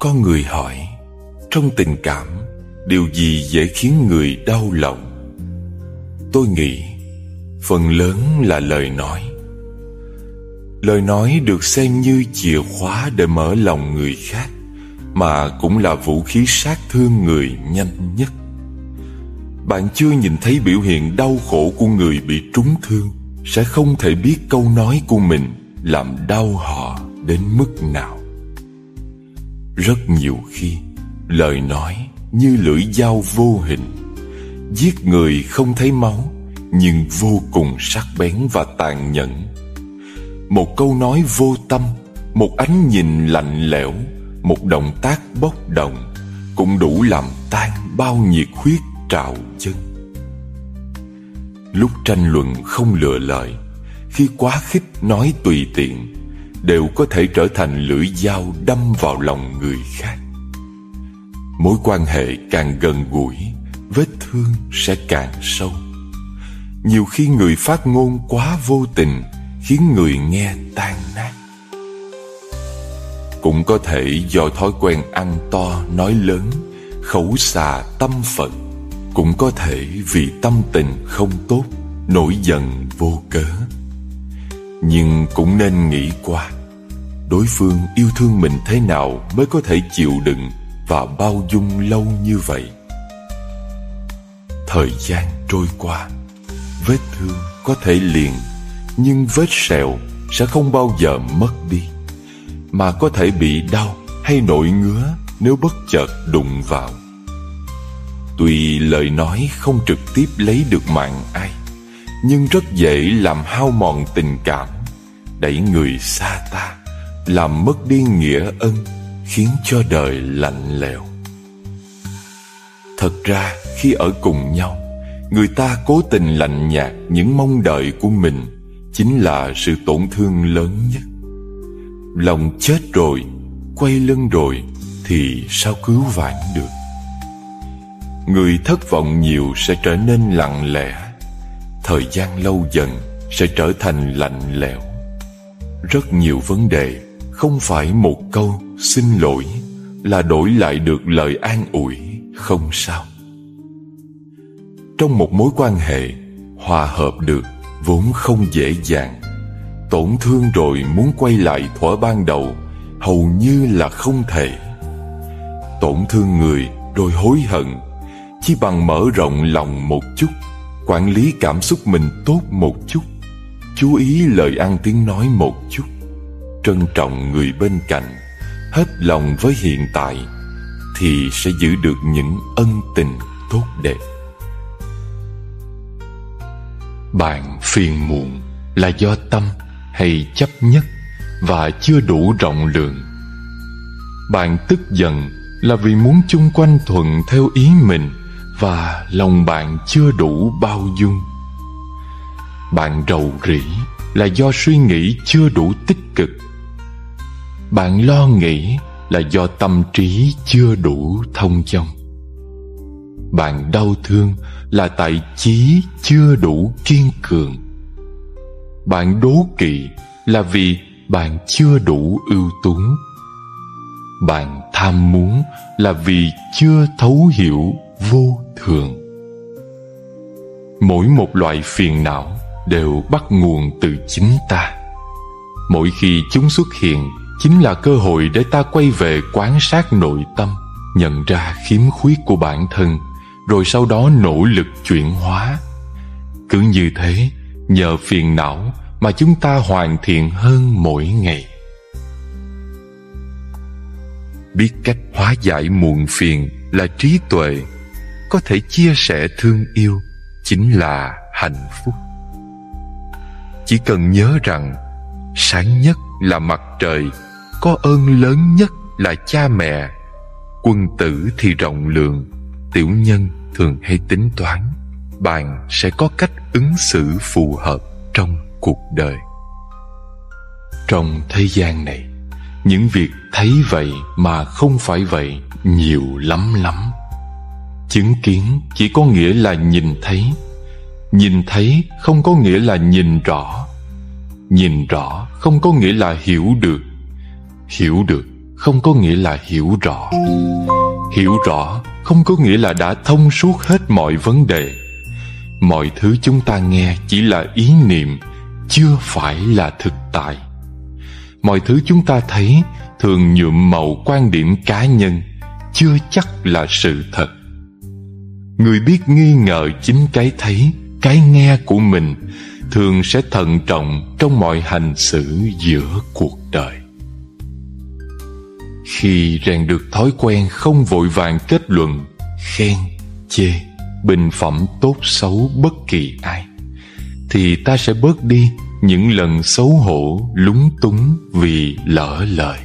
Có người hỏi, trong tình cảm, điều gì dễ khiến người đau lòng? Tôi nghĩ phần lớn là lời nói. Lời nói được xem như chìa khóa để mở lòng người khác, mà cũng là vũ khí sát thương người nhanh nhất. Bạn chưa nhìn thấy biểu hiện đau khổ của người bị trúng thương, sẽ không thể biết câu nói của mình làm đau họ đến mức nào. Rất nhiều khi, lời nói như lưỡi dao vô hình, giết người không thấy máu, nhưng vô cùng sắc bén và tàn nhẫn. Một câu nói vô tâm, một ánh nhìn lạnh lẽo, một động tác bốc đồng cũng đủ làm tan bao nhiệt huyết trào dâng. Lúc tranh luận không lựa lời, khi quá khích nói tùy tiện, đều có thể trở thành lưỡi dao đâm vào lòng người khác. Mối quan hệ càng gần gũi, vết thương sẽ càng sâu. Nhiều khi người phát ngôn quá vô tình, khiến người nghe tan nát. Cũng có thể do thói quen ăn to nói lớn, khẩu xà tâm phận. Cũng có thể vì tâm tình không tốt, nổi giận vô cớ. Nhưng cũng nên nghĩ qua, đối phương yêu thương mình thế nào mới có thể chịu đựng và bao dung lâu như vậy. Thời gian trôi qua, vết thương có thể liền, nhưng vết sẹo sẽ không bao giờ mất đi, mà có thể bị đau hay nổi ngứa nếu bất chợt đụng vào. Tuy lời nói không trực tiếp lấy được mạng ai, nhưng rất dễ làm hao mòn tình cảm, đẩy người xa ta, làm mất đi nghĩa ân, khiến cho đời lạnh lẽo. Thật ra khi ở cùng nhau, người ta cố tình lạnh nhạt những mong đợi của mình, chính là sự tổn thương lớn nhất. Lòng chết rồi, quay lưng rồi, thì sao cứu vãn được? Người thất vọng nhiều sẽ trở nên lặng lẽ, thời gian lâu dần sẽ trở thành lạnh lẽo. Rất nhiều vấn đề không phải một câu xin lỗi là đổi lại được lời an ủi không sao. Trong một mối quan hệ, hòa hợp được vốn không dễ dàng. Tổn thương rồi muốn quay lại thuở ban đầu hầu như là không thể. Tổn thương người rồi hối hận, chỉ bằng mở rộng lòng một chút, quản lý cảm xúc mình tốt một chút, chú ý lời ăn tiếng nói một chút, trân trọng người bên cạnh, hết lòng với hiện tại, thì sẽ giữ được những ân tình tốt đẹp. Bạn phiền muộn là do tâm hay chấp nhất và chưa đủ rộng lượng. Bạn tức giận là vì muốn chung quanh thuận theo ý mình và lòng bạn chưa đủ bao dung. Bạn rầu rĩ là do suy nghĩ chưa đủ tích cực. Bạn lo nghĩ là do tâm trí chưa đủ thông dong. Bạn đau thương là tại chí chưa đủ kiên cường. Bạn đố kỵ là vì bạn chưa đủ ưu tú. Bạn tham muốn là vì chưa thấu hiểu vô thường. Mỗi một loại phiền não đều bắt nguồn từ chính ta. Mỗi khi chúng xuất hiện chính là cơ hội để ta quay về quan sát nội tâm, nhận ra khiếm khuyết của bản thân, rồi sau đó nỗ lực chuyển hóa. Cứ như thế, nhờ phiền não mà chúng ta hoàn thiện hơn mỗi ngày. Biết cách hóa giải muộn phiền là trí tuệ. Có thể chia sẻ thương yêu chính là hạnh phúc. Chỉ cần nhớ rằng sáng nhất là mặt trời, có ơn lớn nhất là cha mẹ. Quân tử thì rộng lượng, tiểu nhân thường hay tính toán. Bạn sẽ có cách ứng xử phù hợp trong cuộc đời. Trong thế gian này, những việc thấy vậy mà không phải vậy nhiều lắm lắm. Chứng kiến chỉ có nghĩa là nhìn thấy. Nhìn thấy không có nghĩa là nhìn rõ. Nhìn rõ không có nghĩa là hiểu được. Hiểu được không có nghĩa là hiểu rõ. Hiểu rõ không có nghĩa là đã thông suốt hết mọi vấn đề. Mọi thứ chúng ta nghe chỉ là ý niệm, chưa phải là thực tại. Mọi thứ chúng ta thấy thường nhuộm màu quan điểm cá nhân, chưa chắc là sự thật. Người biết nghi ngờ chính cái thấy, cái nghe của mình thường sẽ thận trọng trong mọi hành xử giữa cuộc đời. Khi rèn được thói quen không vội vàng kết luận, khen, chê, bình phẩm tốt xấu bất kỳ ai, thì ta sẽ bớt đi những lần xấu hổ, lúng túng vì lỡ lời.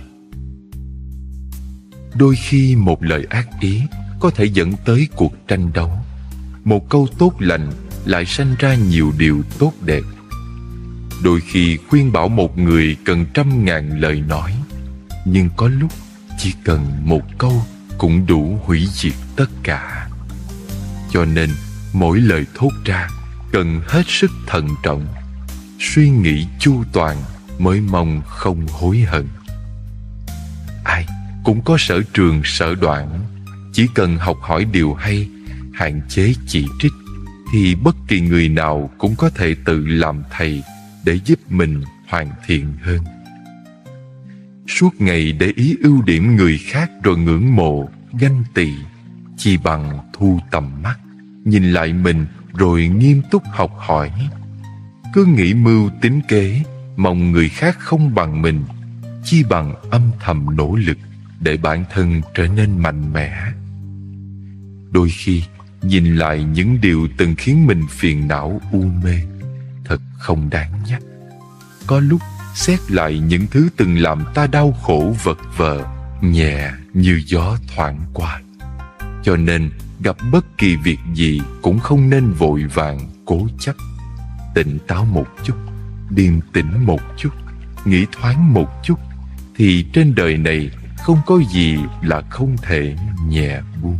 Đôi khi một lời ác ý có thể dẫn tới cuộc tranh đấu. Một câu tốt lành lại sanh ra nhiều điều tốt đẹp. Đôi khi khuyên bảo một người cần 100.000 lời nói, nhưng có lúc chỉ cần một câu cũng đủ hủy diệt tất cả. Cho nên mỗi lời thốt ra cần hết sức thận trọng, suy nghĩ chu toàn mới mong không hối hận. Ai cũng có sở trường sở đoạn, chỉ cần học hỏi điều hay, hạn chế chỉ trích, thì bất kỳ người nào cũng có thể tự làm thầy để giúp mình hoàn thiện hơn. Suốt ngày để ý ưu điểm người khác rồi ngưỡng mộ, ganh tị, chi bằng thu tầm mắt, nhìn lại mình rồi nghiêm túc học hỏi. Cứ nghĩ mưu tính kế, mong người khác không bằng mình, chi bằng âm thầm nỗ lực để bản thân trở nên mạnh mẽ. Đôi khi nhìn lại những điều từng khiến mình phiền não u mê, thật không đáng nhắc. Có lúc xét lại những thứ từng làm ta đau khổ vật vờ, nhẹ như gió thoảng qua. Cho nên gặp bất kỳ việc gì cũng không nên vội vàng cố chấp. Tỉnh táo một chút, điềm tĩnh một chút, nghĩ thoáng một chút, thì trên đời này không có gì là không thể nhẹ buông.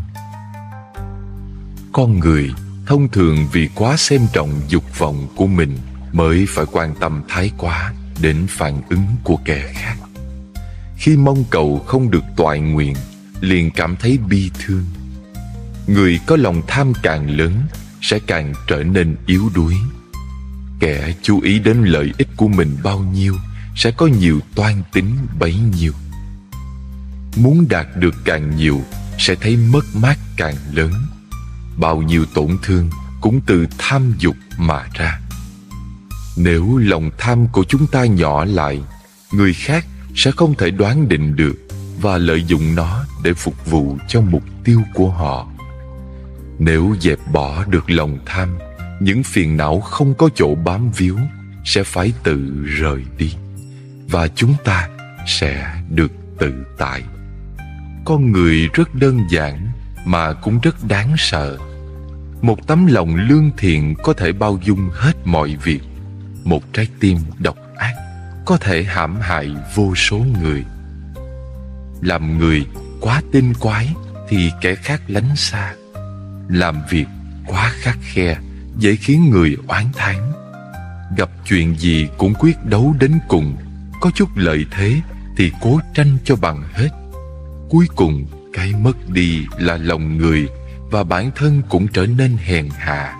Con người thông thường vì quá xem trọng dục vọng của mình mới phải quan tâm thái quá đến phản ứng của kẻ khác. Khi mong cầu không được toại nguyện, liền cảm thấy bi thương. Người có lòng tham càng lớn sẽ càng trở nên yếu đuối. Kẻ chú ý đến lợi ích của mình bao nhiêu sẽ có nhiều toan tính bấy nhiêu. Muốn đạt được càng nhiều sẽ thấy mất mát càng lớn. Bao nhiêu tổn thương cũng từ tham dục mà ra. Nếu lòng tham của chúng ta nhỏ lại, người khác sẽ không thể đoán định được và lợi dụng nó để phục vụ cho mục tiêu của họ. Nếu dẹp bỏ được lòng tham, những phiền não không có chỗ bám víu sẽ phải tự rời đi, và chúng ta sẽ được tự tại. Con người rất đơn giản mà cũng rất đáng sợ. Một tấm lòng lương thiện có thể bao dung hết mọi việc. Một trái tim độc ác có thể hãm hại vô số người. Làm người quá tinh quái thì kẻ khác lánh xa. Làm việc quá khắt khe dễ khiến người oán thán. Gặp chuyện gì cũng quyết đấu đến cùng. Có chút lợi thế thì cố tranh cho bằng hết. Cuối cùng cái mất đi là lòng người, và bản thân cũng trở nên hèn hạ.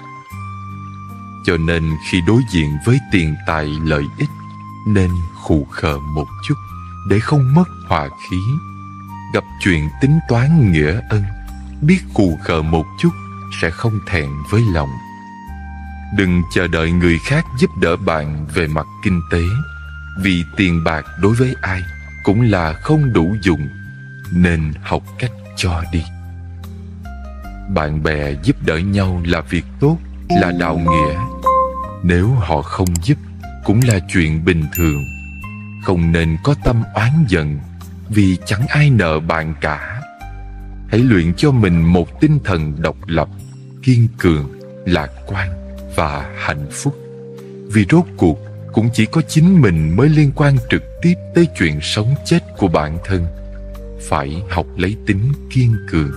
Cho nên khi đối diện với tiền tài lợi ích, nên khù khờ một chút để không mất hòa khí. Gặp chuyện tính toán nghĩa ân, biết khù khờ một chút sẽ không thẹn với lòng. Đừng chờ đợi người khác giúp đỡ bạn về mặt kinh tế, vì tiền bạc đối với ai cũng là không đủ dùng, nên học cách cho đi. Bạn bè giúp đỡ nhau là việc tốt, là đạo nghĩa. Nếu họ không giúp cũng là chuyện bình thường. Không nên có tâm oán giận, vì chẳng ai nợ bạn cả. Hãy luyện cho mình một tinh thần độc lập, kiên cường, lạc quan và hạnh phúc. Vì rốt cuộc cũng chỉ có chính mình mới liên quan trực tiếp tới chuyện sống chết của bản thân. Phải học lấy tính kiên cường.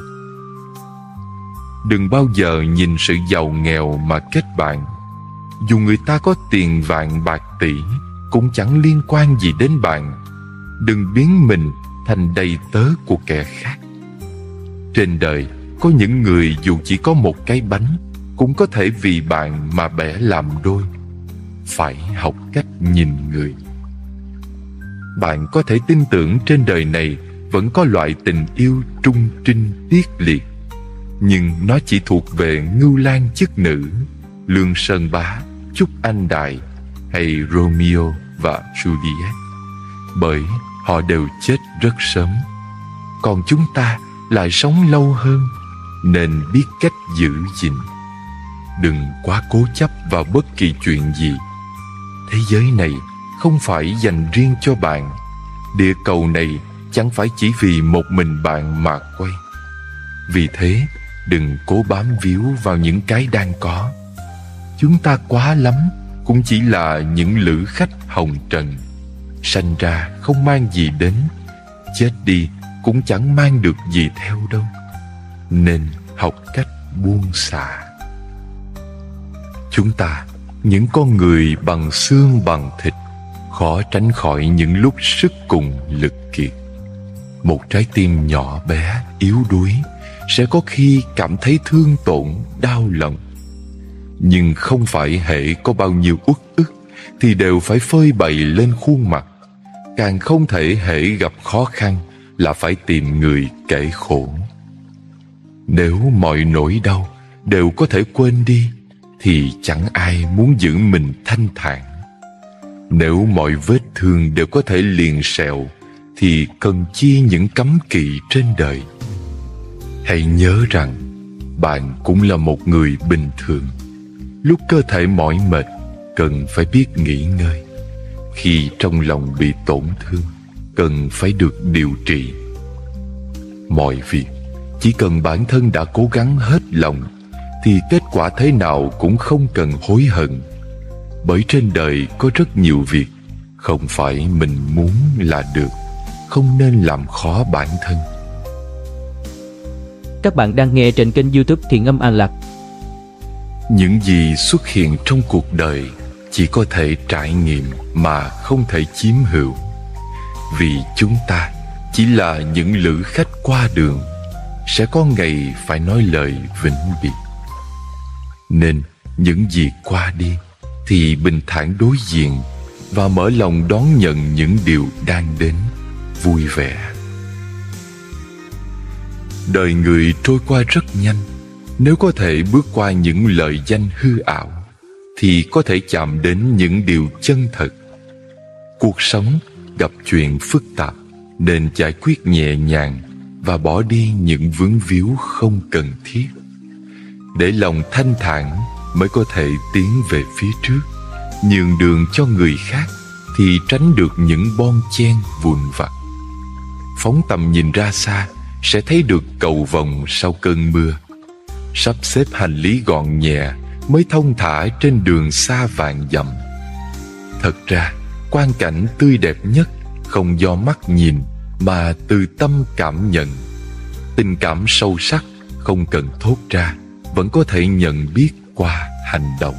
Đừng bao giờ nhìn sự giàu nghèo mà kết bạn. Dù người ta có tiền vạn bạc tỷ cũng chẳng liên quan gì đến bạn. Đừng biến mình thành đầy tớ của kẻ khác. Trên đời có những người dù chỉ có một cái bánh cũng có thể vì bạn mà bẻ làm đôi. Phải học cách nhìn người. Bạn có thể tin tưởng trên đời này vẫn có loại tình yêu trung trinh tiết liệt, nhưng nó chỉ thuộc về Ngưu Lang chức nữ, Lương Sơn Bá, Trúc Anh Đại hay Romeo và Juliet, bởi họ đều chết rất sớm. Còn chúng ta lại sống lâu hơn, nên biết cách giữ gìn. Đừng quá cố chấp vào bất kỳ chuyện gì. Thế giới này không phải dành riêng cho bạn. Địa cầu này chẳng phải chỉ vì một mình bạn mà quay. Vì thế, đừng cố bám víu vào những cái đang có. Chúng ta quá lắm cũng chỉ là những lữ khách hồng trần. Sanh ra không mang gì đến, chết đi cũng chẳng mang được gì theo đâu. Nên học cách buông xả. Chúng ta, những con người bằng xương bằng thịt, khó tránh khỏi những lúc sức cùng lực kiệt. Một trái tim nhỏ bé, yếu đuối sẽ có khi cảm thấy thương tổn, đau lòng. Nhưng không phải hễ có bao nhiêu uất ức thì đều phải phơi bày lên khuôn mặt. Càng không thể hễ gặp khó khăn là phải tìm người kể khổ. Nếu mọi nỗi đau đều có thể quên đi thì chẳng ai muốn giữ mình thanh thản. Nếu mọi vết thương đều có thể liền sẹo thì cần chi những cấm kỵ trên đời. Hãy nhớ rằng bạn cũng là một người bình thường. Lúc cơ thể mỏi mệt cần phải biết nghỉ ngơi. Khi trong lòng bị tổn thương cần phải được điều trị. Mọi việc chỉ cần bản thân đã cố gắng hết lòng thì kết quả thế nào cũng không cần hối hận. Bởi trên đời có rất nhiều việc không phải mình muốn là được. Không nên làm khó bản thân. Các bạn đang nghe trên kênh YouTube Thiện Âm An Lạc. Những gì xuất hiện trong cuộc đời chỉ có thể trải nghiệm mà không thể chiếm hữu. Vì chúng ta chỉ là những lữ khách qua đường, sẽ có ngày phải nói lời vĩnh biệt. Nên những gì qua đi thì bình thản đối diện và mở lòng đón nhận những điều đang đến vui vẻ. Đời người trôi qua rất nhanh. Nếu có thể bước qua những lời danh hư ảo thì có thể chạm đến những điều chân thật. Cuộc sống gặp chuyện phức tạp nên giải quyết nhẹ nhàng và bỏ đi những vướng víu không cần thiết. Để lòng thanh thản mới có thể tiến về phía trước. Nhường đường cho người khác thì tránh được những bon chen vụn vặt. Phóng tầm nhìn ra xa sẽ thấy được cầu vồng sau cơn mưa. Sắp xếp hành lý gọn nhẹ mới thông thả trên đường xa vạn dặm. Thật ra, quang cảnh tươi đẹp nhất không do mắt nhìn mà từ tâm cảm nhận. Tình cảm sâu sắc không cần thốt ra, vẫn có thể nhận biết qua hành động.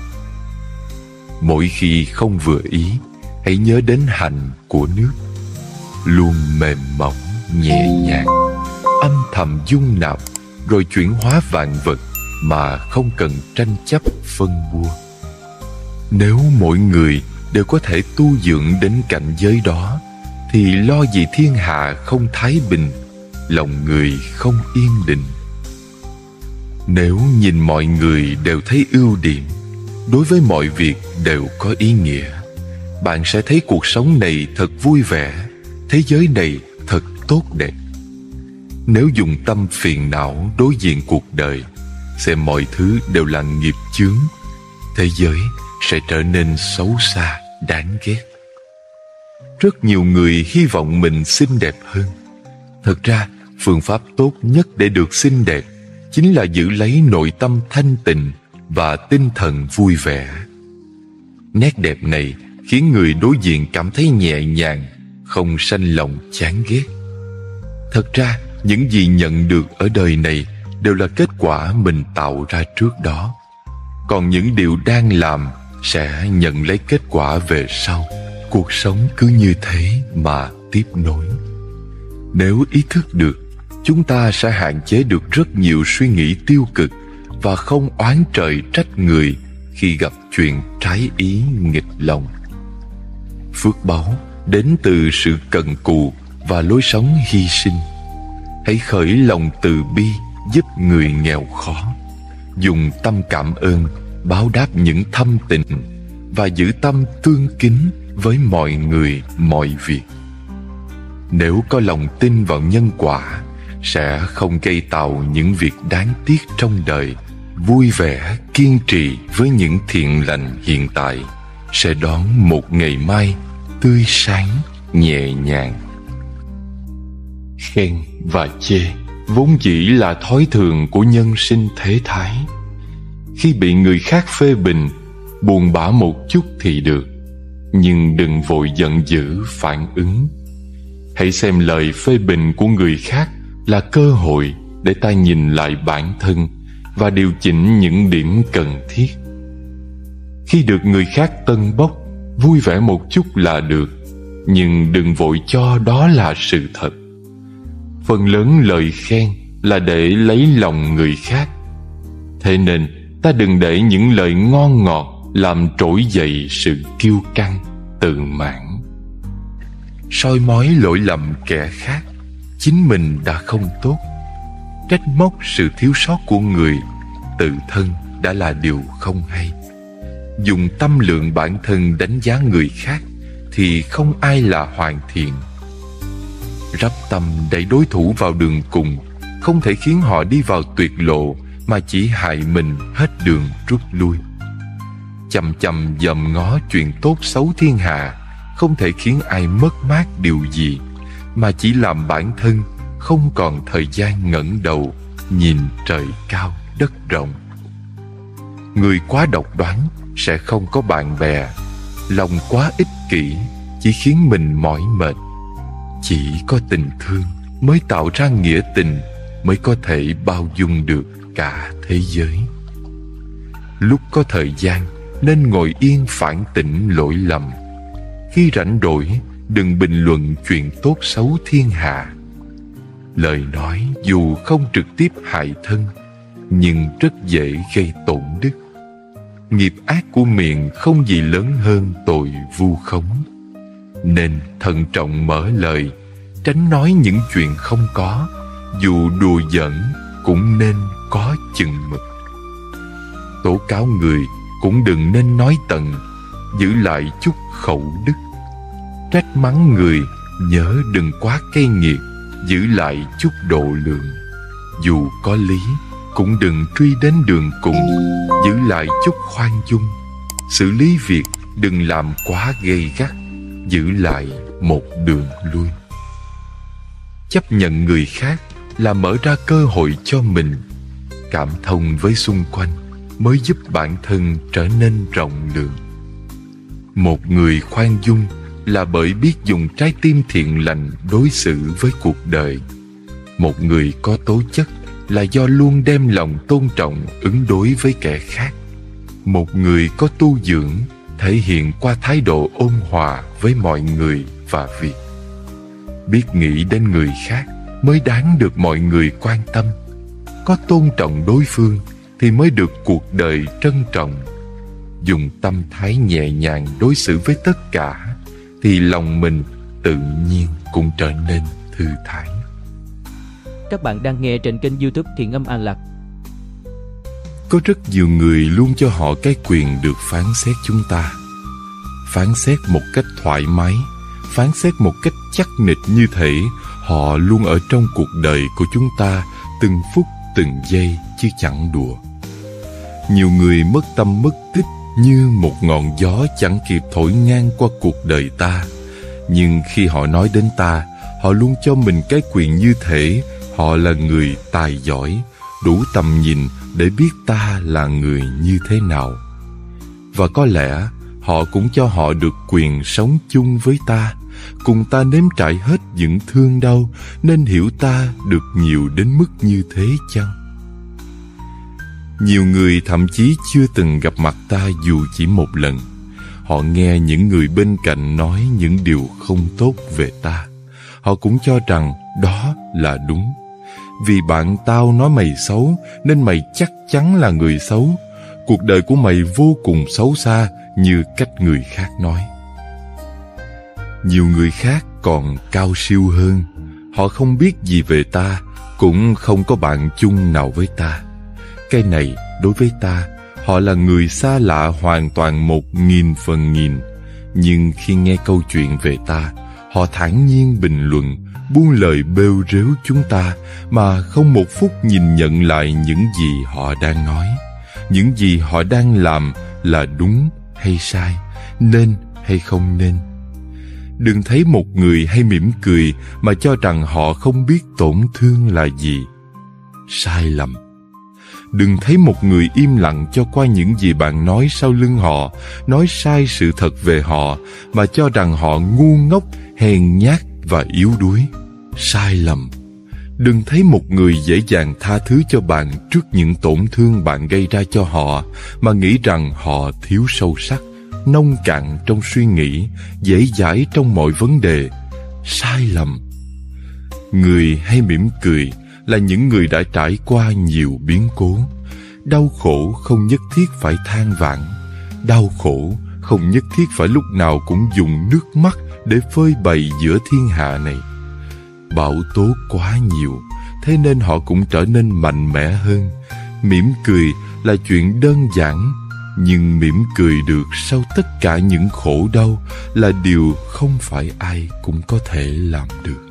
Mỗi khi không vừa ý, hãy nhớ đến hành của nước. Luôn mềm mỏng, nhẹ nhàng, âm thầm dung nạp, rồi chuyển hóa vạn vật mà không cần tranh chấp phân bua. Nếu mỗi người đều có thể tu dưỡng đến cảnh giới đó, thì lo gì thiên hạ không thái bình, lòng người không yên định. Nếu nhìn mọi người đều thấy ưu điểm, đối với mọi việc đều có ý nghĩa, bạn sẽ thấy cuộc sống này thật vui vẻ, thế giới này thật tốt đẹp. Nếu dùng tâm phiền não đối diện cuộc đời, xem mọi thứ đều là nghiệp chướng, thế giới sẽ trở nên xấu xa, đáng ghét. Rất nhiều người hy vọng mình xinh đẹp hơn. Thật ra, phương pháp tốt nhất để được xinh đẹp chính là giữ lấy nội tâm thanh tịnh và tinh thần vui vẻ. Nét đẹp này khiến người đối diện cảm thấy nhẹ nhàng, không sanh lòng chán ghét. Thật ra, những gì nhận được ở đời này đều là kết quả mình tạo ra trước đó. Còn những điều đang làm sẽ nhận lấy kết quả về sau. Cuộc sống cứ như thế mà tiếp nối. Nếu ý thức được, chúng ta sẽ hạn chế được rất nhiều suy nghĩ tiêu cực và không oán trời trách người khi gặp chuyện trái ý nghịch lòng. Phước báu đến từ sự cần cù và lối sống hy sinh. Hãy khởi lòng từ bi giúp người nghèo khó, dùng tâm cảm ơn báo đáp những thâm tình và giữ tâm tương kính với mọi người mọi việc. Nếu có lòng tin vào nhân quả, sẽ không gây tạo những việc đáng tiếc trong đời. Vui vẻ kiên trì với những thiện lành hiện tại, sẽ đón một ngày mai tươi sáng nhẹ nhàng. Khen và chê vốn dĩ là thói thường của nhân sinh thế thái. Khi bị người khác phê bình, buồn bã một chút thì được, nhưng đừng vội giận dữ phản ứng. Hãy xem lời phê bình của người khác là cơ hội để ta nhìn lại bản thân và điều chỉnh những điểm cần thiết. Khi được người khác tâng bốc, vui vẻ một chút là được, nhưng đừng vội cho đó là sự thật. Phần lớn lời khen là để lấy lòng người khác. Thế nên ta đừng để những lời ngon ngọt làm trỗi dậy sự kiêu căng, tự mãn. Soi mói lỗi lầm kẻ khác, chính mình đã không tốt. Trách móc sự thiếu sót của người, tự thân đã là điều không hay. Dùng tâm lượng bản thân đánh giá người khác thì không ai là hoàn thiện. Rắp tâm đẩy đối thủ vào đường cùng không thể khiến họ đi vào tuyệt lộ, mà chỉ hại mình hết đường rút lui. Chằm chằm dòm ngó chuyện tốt xấu thiên hạ không thể khiến ai mất mát điều gì, mà chỉ làm bản thân không còn thời gian ngẩng đầu nhìn trời cao đất rộng. Người quá độc đoán sẽ không có bạn bè. Lòng quá ích kỷ chỉ khiến mình mỏi mệt. Chỉ có tình thương mới tạo ra nghĩa tình, mới có thể bao dung được cả thế giới. Lúc có thời gian nên ngồi yên phản tỉnh lỗi lầm. Khi rảnh rỗi đừng bình luận chuyện tốt xấu thiên hạ. Lời nói dù không trực tiếp hại thân, nhưng rất dễ gây tổn đức. Nghiệp ác của miệng không gì lớn hơn tội vu khống. Nên thận trọng mở lời, tránh nói những chuyện không có. Dù đùa giỡn cũng nên có chừng mực. Tố cáo người cũng đừng nên nói tận, giữ lại chút khẩu đức. Trách mắng người nhớ đừng quá cay nghiệt, giữ lại chút độ lượng. Dù có lý cũng đừng truy đến đường cùng, giữ lại chút khoan dung. Xử lý việc đừng làm quá gay gắt, giữ lại một đường lui. Chấp nhận người khác là mở ra cơ hội cho mình. Cảm thông với xung quanh mới giúp bản thân trở nên rộng lượng. Một người khoan dung là bởi biết dùng trái tim thiện lành đối xử với cuộc đời. Một người có tố chất là do luôn đem lòng tôn trọng ứng đối với kẻ khác. Một người có tu dưỡng thể hiện qua thái độ ôn hòa với mọi người và việc. Biết nghĩ đến người khác mới đáng được mọi người quan tâm. Có tôn trọng đối phương thì mới được cuộc đời trân trọng. Dùng tâm thái nhẹ nhàng đối xử với tất cả thì lòng mình tự nhiên cũng trở nên thư thái. Các bạn đang nghe trên kênh YouTube Thiện Âm An Lạc. Có rất nhiều người luôn cho họ cái quyền được phán xét chúng ta. Phán xét một cách thoải mái, phán xét một cách chắc nịch, như thể họ luôn ở trong cuộc đời của chúng ta từng phút từng giây chứ chẳng đùa. Nhiều người mất tâm mất tích như một ngọn gió chẳng kịp thổi ngang qua cuộc đời ta. Nhưng khi họ nói đến ta, họ luôn cho mình cái quyền như thể họ là người tài giỏi, đủ tầm nhìn để biết ta là người như thế nào. Và có lẽ họ cũng cho họ được quyền sống chung với ta, cùng ta nếm trải hết những thương đau, nên hiểu ta được nhiều đến mức như thế chăng? Nhiều người thậm chí chưa từng gặp mặt ta dù chỉ một lần. Họ nghe những người bên cạnh nói những điều không tốt về ta. Họ cũng cho rằng đó là đúng. Vì bạn tao nói mày xấu nên mày chắc chắn là người xấu. Cuộc đời của mày vô cùng xấu xa như cách người khác nói. Nhiều người khác còn cao siêu hơn. Họ không biết gì về ta, cũng không có bạn chung nào với ta. Cái này đối với ta, họ là người xa lạ hoàn toàn 1000%. Nhưng khi nghe câu chuyện về ta, họ thản nhiên bình luận, buông lời bêu rếu chúng ta mà không một phút nhìn nhận lại những gì họ đang nói. Những gì họ đang làm là đúng hay sai, nên hay không nên. Đừng thấy một người hay mỉm cười mà cho rằng họ không biết tổn thương là gì. Sai lầm. Đừng thấy một người im lặng cho qua những gì bạn nói sau lưng họ, nói sai sự thật về họ, mà cho rằng họ ngu ngốc, hèn nhát và yếu đuối. Sai lầm. Đừng thấy một người dễ dàng tha thứ cho bạn trước những tổn thương bạn gây ra cho họ, mà nghĩ rằng họ thiếu sâu sắc, nông cạn trong suy nghĩ, dễ dãi trong mọi vấn đề. Sai lầm. Người hay mỉm cười là những người đã trải qua nhiều biến cố. Đau khổ không nhất thiết phải than vãn. Đau khổ không nhất thiết phải lúc nào cũng dùng nước mắt để phơi bày giữa thiên hạ này. Bão tố quá nhiều, thế nên họ cũng trở nên mạnh mẽ hơn. Mỉm cười là chuyện đơn giản, nhưng mỉm cười được sau tất cả những khổ đau là điều không phải ai cũng có thể làm được.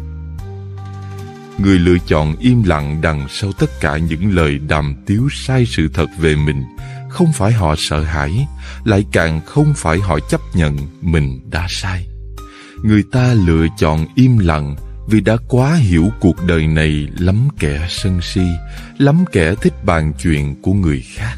Người lựa chọn im lặng đằng sau tất cả những lời đàm tiếu sai sự thật về mình, không phải họ sợ hãi, lại càng không phải họ chấp nhận mình đã sai. Người ta lựa chọn im lặng vì đã quá hiểu cuộc đời này lắm kẻ sân si, lắm kẻ thích bàn chuyện của người khác.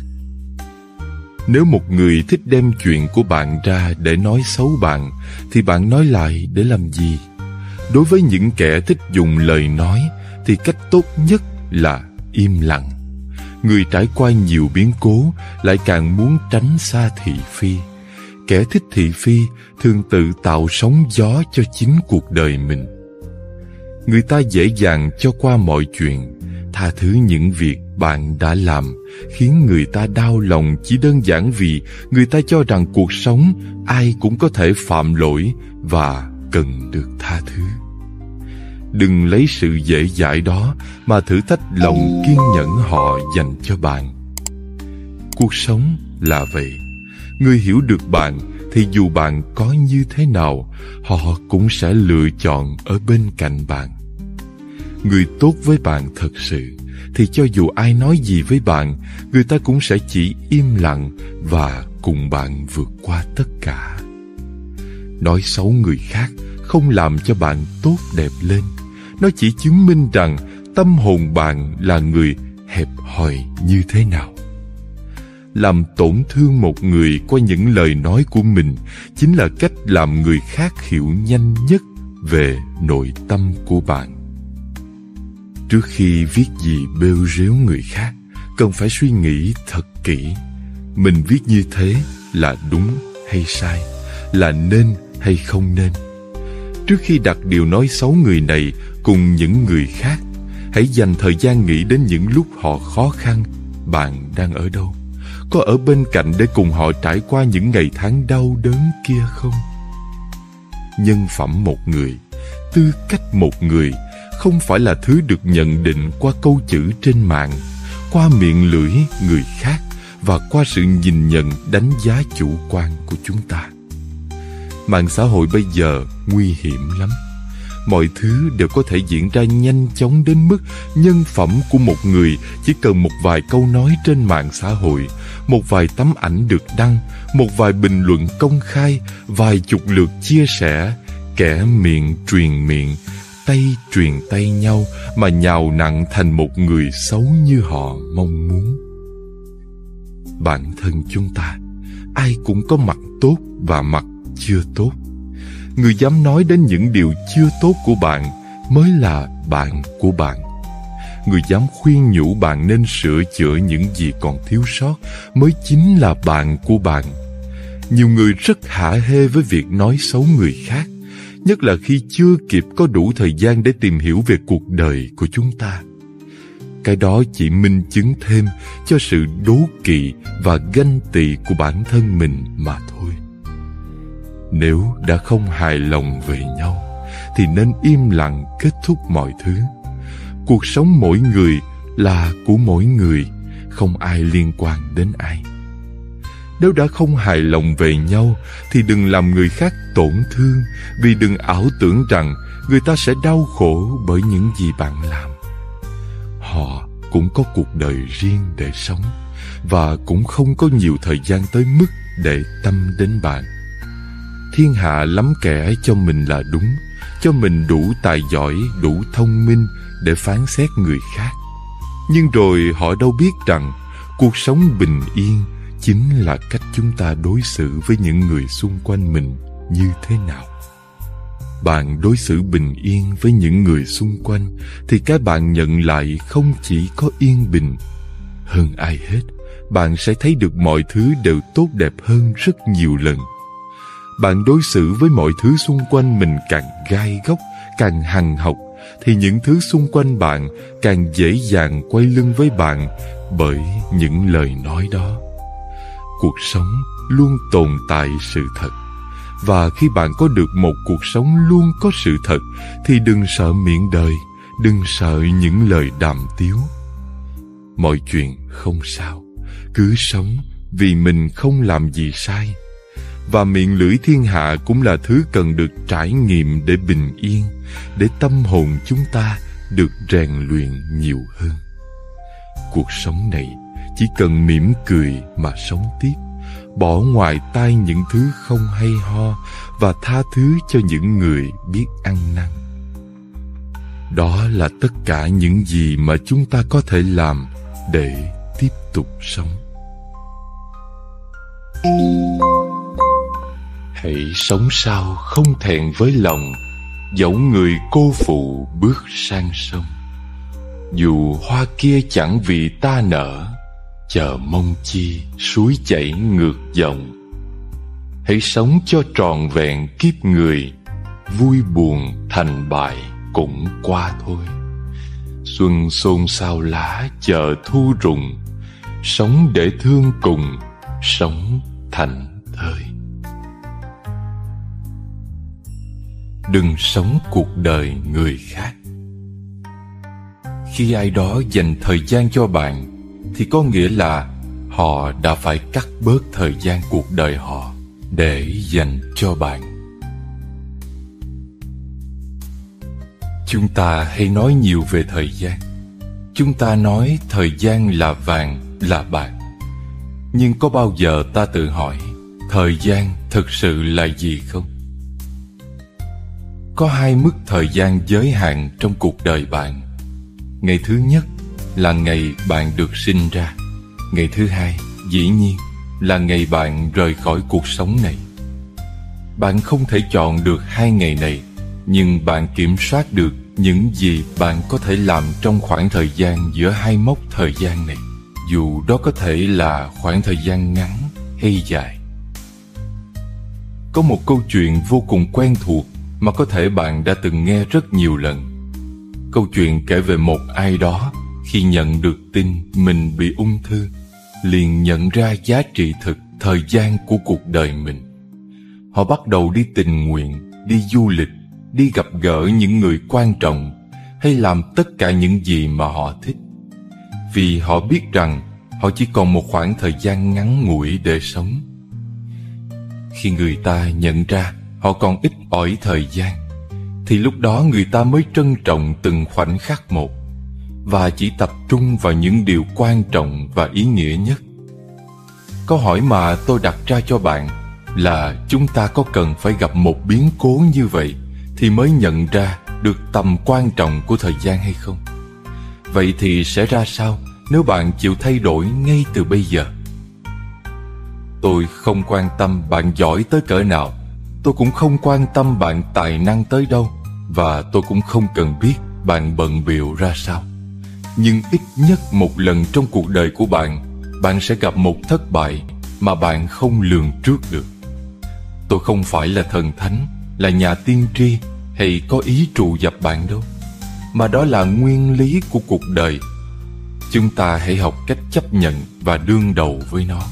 Nếu một người thích đem chuyện của bạn ra để nói xấu bạn, thì bạn nói lại để làm gì? Đối với những kẻ thích dùng lời nói, thì cách tốt nhất là im lặng. Người trải qua nhiều biến cố lại càng muốn tránh xa thị phi. Kẻ thích thị phi thường tự tạo sóng gió cho chính cuộc đời mình. Người ta dễ dàng cho qua mọi chuyện, tha thứ những việc bạn đã làm, khiến người ta đau lòng chỉ đơn giản vì người ta cho rằng cuộc sống ai cũng có thể phạm lỗi và cần được tha thứ. Đừng lấy sự dễ dãi đó mà thử thách lòng kiên nhẫn họ dành cho bạn. Cuộc sống là vậy. Người hiểu được bạn thì dù bạn có như thế nào, họ cũng sẽ lựa chọn ở bên cạnh bạn. Người tốt với bạn thật sự thì cho dù ai nói gì với bạn, người ta cũng sẽ chỉ im lặng và cùng bạn vượt qua tất cả. Nói xấu người khác không làm cho bạn tốt đẹp lên. Nó chỉ chứng minh rằng tâm hồn bạn là người hẹp hòi như thế nào. Làm tổn thương một người qua những lời nói của mình chính là cách làm người khác hiểu nhanh nhất về nội tâm của bạn. Trước khi viết gì bêu rếu người khác, cần phải suy nghĩ thật kỹ. Mình viết như thế là đúng hay sai, là nên hay không nên. Trước khi đặt điều nói xấu người này cùng những người khác, hãy dành thời gian nghĩ đến những lúc họ khó khăn. Bạn đang ở đâu? Có ở bên cạnh để cùng họ trải qua những ngày tháng đau đớn kia không? Nhân phẩm một người, tư cách một người không phải là thứ được nhận định qua câu chữ trên mạng, qua miệng lưỡi người khác và qua sự nhìn nhận đánh giá chủ quan của chúng ta. Mạng xã hội bây giờ nguy hiểm lắm. Mọi thứ đều có thể diễn ra nhanh chóng đến mức nhân phẩm của một người chỉ cần một vài câu nói trên mạng xã hội, một vài tấm ảnh được đăng, một vài bình luận công khai, vài chục lượt chia sẻ, kẻ miệng truyền miệng, tay truyền tay nhau mà nhào nặn thành một người xấu như họ mong muốn. Bản thân chúng ta, ai cũng có mặt tốt và mặt chưa tốt. Người dám nói đến những điều chưa tốt của bạn mới là bạn của bạn. Người dám khuyên nhủ bạn nên sửa chữa những gì còn thiếu sót mới chính là bạn của bạn. Nhiều người rất hả hê với việc nói xấu người khác, nhất là khi chưa kịp có đủ thời gian để tìm hiểu về cuộc đời của chúng ta. Cái đó chỉ minh chứng thêm cho sự đố kỵ và ganh tị của bản thân mình mà thôi. Nếu đã không hài lòng về nhau thì nên im lặng kết thúc mọi thứ. Cuộc sống mỗi người là của mỗi người, không ai liên quan đến ai. Nếu đã không hài lòng về nhau thì đừng làm người khác tổn thương, vì đừng ảo tưởng rằng người ta sẽ đau khổ bởi những gì bạn làm. Họ cũng có cuộc đời riêng để sống, và cũng không có nhiều thời gian tới mức để tâm đến bạn. Thiên hạ lắm kẻ cho mình là đúng, cho mình đủ tài giỏi, đủ thông minh để phán xét người khác. Nhưng rồi họ đâu biết rằng cuộc sống bình yên chính là cách chúng ta đối xử với những người xung quanh mình như thế nào. Bạn đối xử bình yên với những người xung quanh thì cái bạn nhận lại không chỉ có yên bình. Hơn ai hết, bạn sẽ thấy được mọi thứ đều tốt đẹp hơn rất nhiều lần. Bạn đối xử với mọi thứ xung quanh mình càng gai góc, càng hằn học, thì những thứ xung quanh bạn càng dễ dàng quay lưng với bạn bởi những lời nói đó. Cuộc sống luôn tồn tại sự thật, và khi bạn có được một cuộc sống luôn có sự thật thì đừng sợ miệng đời, đừng sợ những lời đàm tiếu. Mọi chuyện không sao, cứ sống vì mình không làm gì sai. Và miệng lưỡi thiên hạ cũng là thứ cần được trải nghiệm để bình yên, để tâm hồn chúng ta được rèn luyện nhiều hơn. Cuộc sống này chỉ cần mỉm cười mà sống tiếp, bỏ ngoài tai những thứ không hay ho và tha thứ cho những người biết ăn năn. Đó là tất cả những gì mà chúng ta có thể làm để tiếp tục sống. Hãy sống sao không thẹn với lòng, dẫu người cô phụ bước sang sông. Dù hoa kia chẳng vì ta nở, chờ mong chi suối chảy ngược dòng. Hãy sống cho tròn vẹn kiếp người, vui buồn thành bại cũng qua thôi. Xuân xôn xao lá chờ thu rụng, sống để thương cùng, sống thành thơi. Đừng sống cuộc đời người khác. Khi ai đó dành thời gian cho bạn thì có nghĩa là họ đã phải cắt bớt thời gian cuộc đời họ để dành cho bạn. Chúng ta hay nói nhiều về thời gian. Chúng ta nói thời gian là vàng, là bạc. Nhưng có bao giờ ta tự hỏi thời gian thực sự là gì không? Có hai mức thời gian giới hạn trong cuộc đời bạn. Ngày thứ nhất là ngày bạn được sinh ra. Ngày thứ hai, dĩ nhiên, là ngày bạn rời khỏi cuộc sống này. Bạn không thể chọn được hai ngày này, nhưng bạn kiểm soát được những gì bạn có thể làm trong khoảng thời gian giữa hai mốc thời gian này, dù đó có thể là khoảng thời gian ngắn hay dài. Có một câu chuyện vô cùng quen thuộc mà có thể bạn đã từng nghe rất nhiều lần. Câu chuyện kể về một ai đó khi nhận được tin mình bị ung thư, liền nhận ra giá trị thực thời gian của cuộc đời mình. Họ bắt đầu đi tình nguyện, đi du lịch, đi gặp gỡ những người quan trọng, hay làm tất cả những gì mà họ thích. Vì họ biết rằng họ chỉ còn một khoảng thời gian ngắn ngủi để sống. Khi người ta nhận ra họ còn ít ỏi thời gian, thì lúc đó người ta mới trân trọng từng khoảnh khắc một, và chỉ tập trung vào những điều quan trọng và ý nghĩa nhất. Câu hỏi mà tôi đặt ra cho bạn là chúng ta có cần phải gặp một biến cố như vậy thì mới nhận ra được tầm quan trọng của thời gian hay không? Vậy thì sẽ ra sao nếu bạn chịu thay đổi ngay từ bây giờ? Tôi không quan tâm bạn giỏi tới cỡ nào, tôi cũng không quan tâm bạn tài năng tới đâu, và tôi cũng không cần biết bạn bận bịu ra sao. Nhưng ít nhất một lần trong cuộc đời của bạn, bạn sẽ gặp một thất bại mà bạn không lường trước được. Tôi không phải là thần thánh, là nhà tiên tri hay có ý trù dập bạn đâu, mà đó là nguyên lý của cuộc đời. Chúng ta hãy học cách chấp nhận và đương đầu với nó.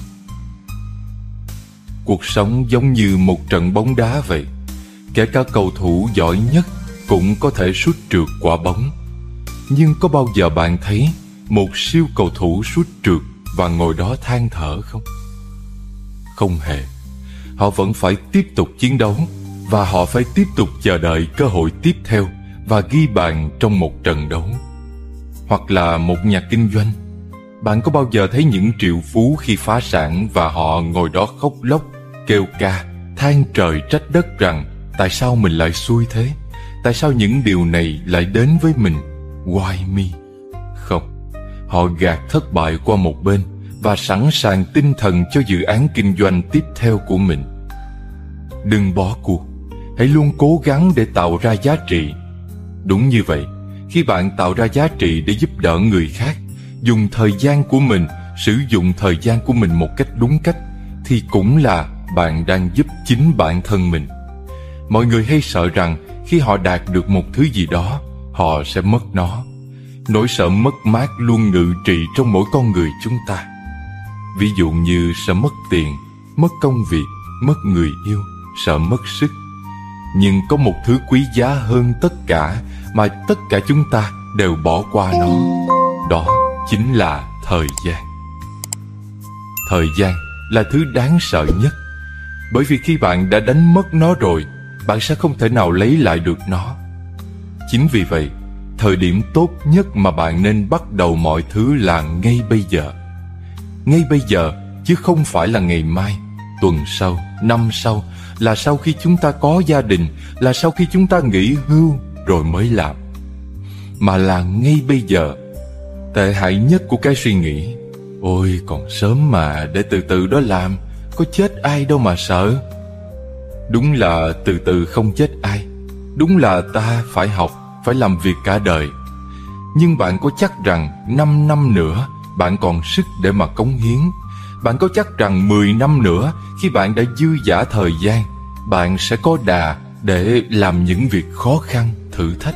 Cuộc sống giống như một trận bóng đá vậy. Kể cả cầu thủ giỏi nhất cũng có thể sút trượt quả bóng. Nhưng có bao giờ bạn thấy một siêu cầu thủ sút trượt và ngồi đó than thở không? Không hề. Họ vẫn phải tiếp tục chiến đấu, và họ phải tiếp tục chờ đợi cơ hội tiếp theo và ghi bàn trong một trận đấu. Hoặc là một nhà kinh doanh. Bạn có bao giờ thấy những triệu phú khi phá sản và họ ngồi đó khóc lóc, kêu ca, than trời trách đất rằng tại sao mình lại xui thế? Tại sao những điều này lại đến với mình? Why me? Không, họ gạt thất bại qua một bên và sẵn sàng tinh thần cho dự án kinh doanh tiếp theo của mình. Đừng bỏ cuộc, hãy luôn cố gắng để tạo ra giá trị. Đúng như vậy, khi bạn tạo ra giá trị để giúp đỡ người khác, dùng thời gian của mình, sử dụng thời gian của mình một cách đúng cách, thì cũng là bạn đang giúp chính bản thân mình. Mọi người hay sợ rằng khi họ đạt được một thứ gì đó, họ sẽ mất nó. Nỗi sợ mất mát luôn ngự trị trong mỗi con người chúng ta. Ví dụ như sợ mất tiền, mất công việc, mất người yêu, sợ mất sức. Nhưng có một thứ quý giá hơn tất cả mà tất cả chúng ta đều bỏ qua nó. Đó chính là thời gian. Thời gian là thứ đáng sợ nhất. Bởi vì khi bạn đã đánh mất nó rồi, bạn sẽ không thể nào lấy lại được nó. Chính vì vậy, thời điểm tốt nhất mà bạn nên bắt đầu mọi thứ là ngay bây giờ. Ngay bây giờ, chứ không phải là ngày mai, tuần sau, năm sau, là sau khi chúng ta có gia đình, là sau khi chúng ta nghỉ hưu rồi mới làm. Mà là ngay bây giờ. Tệ hại nhất của cái suy nghĩ: ôi còn sớm mà, để từ từ đó làm, có chết ai đâu mà sợ. Đúng là từ từ không chết ai. Đúng là ta phải học, phải làm việc cả đời. Nhưng bạn có chắc rằng 5 năm nữa bạn còn sức để mà cống hiến? Bạn có chắc rằng 10 năm nữa, khi bạn đã dư dả thời gian, bạn sẽ có đà để làm những việc khó khăn, thử thách?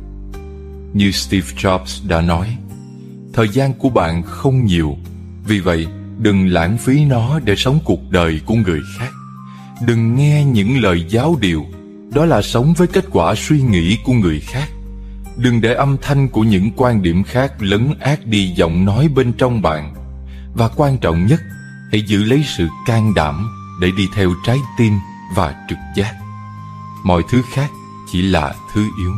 Như Steve Jobs đã nói, thời gian của bạn không nhiều. Vì vậy, đừng lãng phí nó để sống cuộc đời của người khác. Đừng nghe những lời giáo điều, đó là sống với kết quả suy nghĩ của người khác. Đừng để âm thanh của những quan điểm khác lấn át đi giọng nói bên trong bạn. Và quan trọng nhất, hãy giữ lấy sự can đảm để đi theo trái tim và trực giác. Mọi thứ khác chỉ là thứ yếu.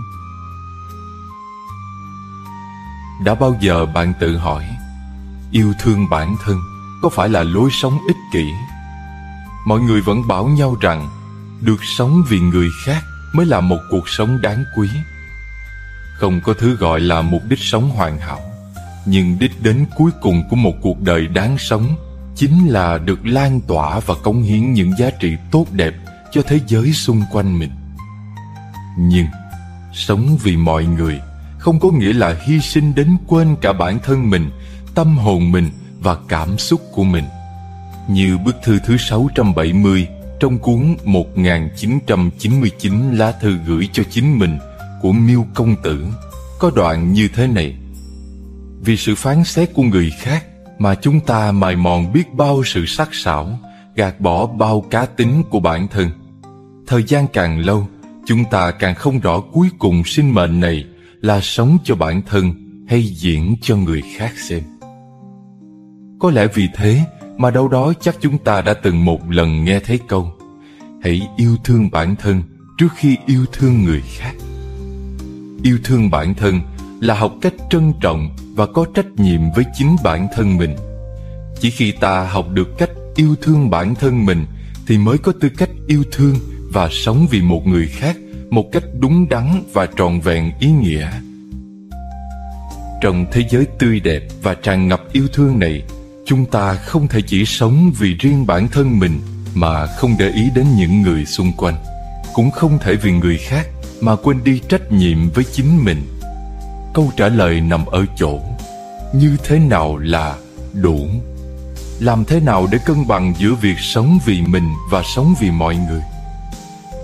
Đã bao giờ bạn tự hỏi, yêu thương bản thân có phải là lối sống ích kỷ? Mọi người vẫn bảo nhau rằng được sống vì người khác mới là một cuộc sống đáng quý. Không có thứ gọi là mục đích sống hoàn hảo, nhưng đích đến cuối cùng của một cuộc đời đáng sống chính là được lan tỏa và cống hiến những giá trị tốt đẹp cho thế giới xung quanh mình. Nhưng sống vì mọi người không có nghĩa là hy sinh đến quên cả bản thân mình, tâm hồn mình và cảm xúc của mình. Như bức thư thứ 670 trong cuốn 1999 lá thư gửi cho chính mình của Miêu Công Tử, có đoạn như thế này: vì sự phán xét của người khác mà chúng ta mài mòn biết bao sự sắc sảo, gạt bỏ bao cá tính của bản thân. Thời gian càng lâu, chúng ta càng không rõ cuối cùng sinh mệnh này là sống cho bản thân hay diễn cho người khác xem. Có lẽ vì thế mà đâu đó chắc chúng ta đã từng một lần nghe thấy câu: hãy yêu thương bản thân trước khi yêu thương người khác. Yêu thương bản thân là học cách trân trọng và có trách nhiệm với chính bản thân mình. Chỉ khi ta học được cách yêu thương bản thân mình thì mới có tư cách yêu thương và sống vì một người khác một cách đúng đắn và trọn vẹn ý nghĩa. Trong thế giới tươi đẹp và tràn ngập yêu thương này, chúng ta không thể chỉ sống vì riêng bản thân mình mà không để ý đến những người xung quanh, cũng không thể vì người khác mà quên đi trách nhiệm với chính mình. Câu trả lời nằm ở chỗ: như thế nào là đủ? Làm thế nào để cân bằng giữa việc sống vì mình và sống vì mọi người?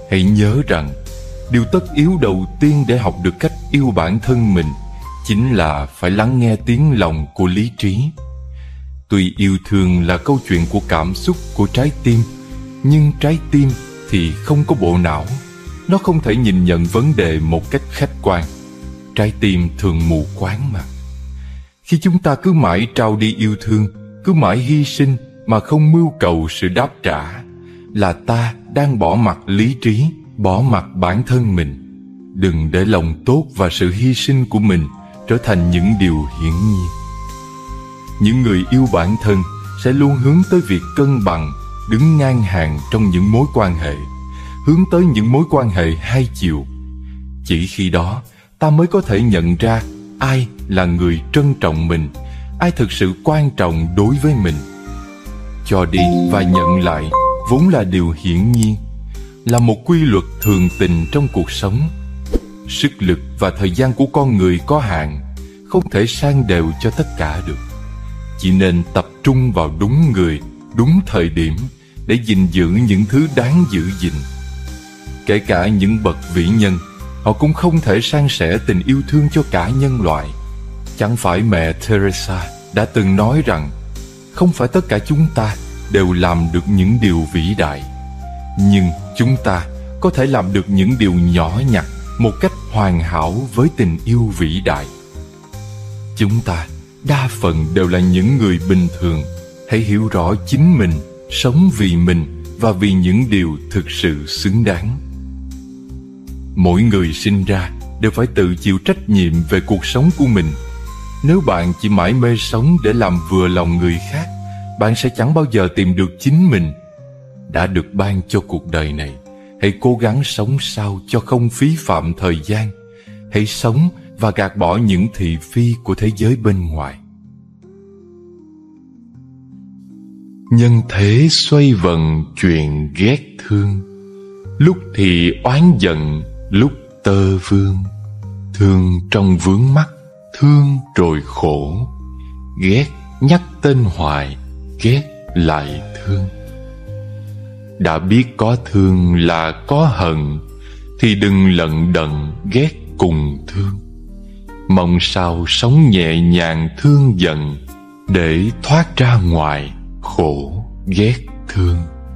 Hãy nhớ rằng điều tất yếu đầu tiên để học được cách yêu bản thân mình chính là phải lắng nghe tiếng lòng của lý trí. Tuy yêu thương là câu chuyện của cảm xúc, của trái tim, nhưng trái tim thì không có bộ não. Nó không thể nhìn nhận vấn đề một cách khách quan. Trái tim thường mù quáng mà. Khi chúng ta cứ mãi trao đi yêu thương, cứ mãi hy sinh mà không mưu cầu sự đáp trả, là ta đang bỏ mặc lý trí, bỏ mặc bản thân mình. Đừng để lòng tốt và sự hy sinh của mình trở thành những điều hiển nhiên. Những người yêu bản thân sẽ luôn hướng tới việc cân bằng, đứng ngang hàng trong những mối quan hệ, hướng tới những mối quan hệ hai chiều. Chỉ khi đó ta mới có thể nhận ra ai là người trân trọng mình, ai thực sự quan trọng đối với mình. Cho đi và nhận lại vốn là điều hiển nhiên, là một quy luật thường tình trong cuộc sống. Sức lực và thời gian của con người có hạn, không thể san đều cho tất cả được. Chỉ nên tập trung vào đúng người, đúng thời điểm để gìn giữ những thứ đáng giữ gìn. Kể cả những bậc vĩ nhân, họ cũng không thể san sẻ tình yêu thương cho cả nhân loại. Chẳng phải mẹ Teresa đã từng nói rằng không phải tất cả chúng ta đều làm được những điều vĩ đại, nhưng chúng ta có thể làm được những điều nhỏ nhặt một cách hoàn hảo với tình yêu vĩ đại. Chúng ta đa phần đều là những người bình thường. Hãy hiểu rõ chính mình, sống vì mình và vì những điều thực sự xứng đáng. Mỗi người sinh ra đều phải tự chịu trách nhiệm về cuộc sống của mình. Nếu bạn chỉ mãi mê sống để làm vừa lòng người khác, bạn sẽ chẳng bao giờ tìm được chính mình. Đã được ban cho cuộc đời này, hãy cố gắng sống sao cho không phí phạm thời gian. Hãy sống và gạt bỏ những thị phi của thế giới bên ngoài. Nhân thế xoay vần chuyện ghét thương, lúc thì oán giận, lúc tơ vương. Thương trong vướng mắc, thương rồi khổ. Ghét nhắc tên hoài, ghét lại thương. Đã biết có thương là có hận, thì đừng lận đận ghét cùng thương. Mong sao sống nhẹ nhàng thương giận, để thoát ra ngoài khổ ghét thương.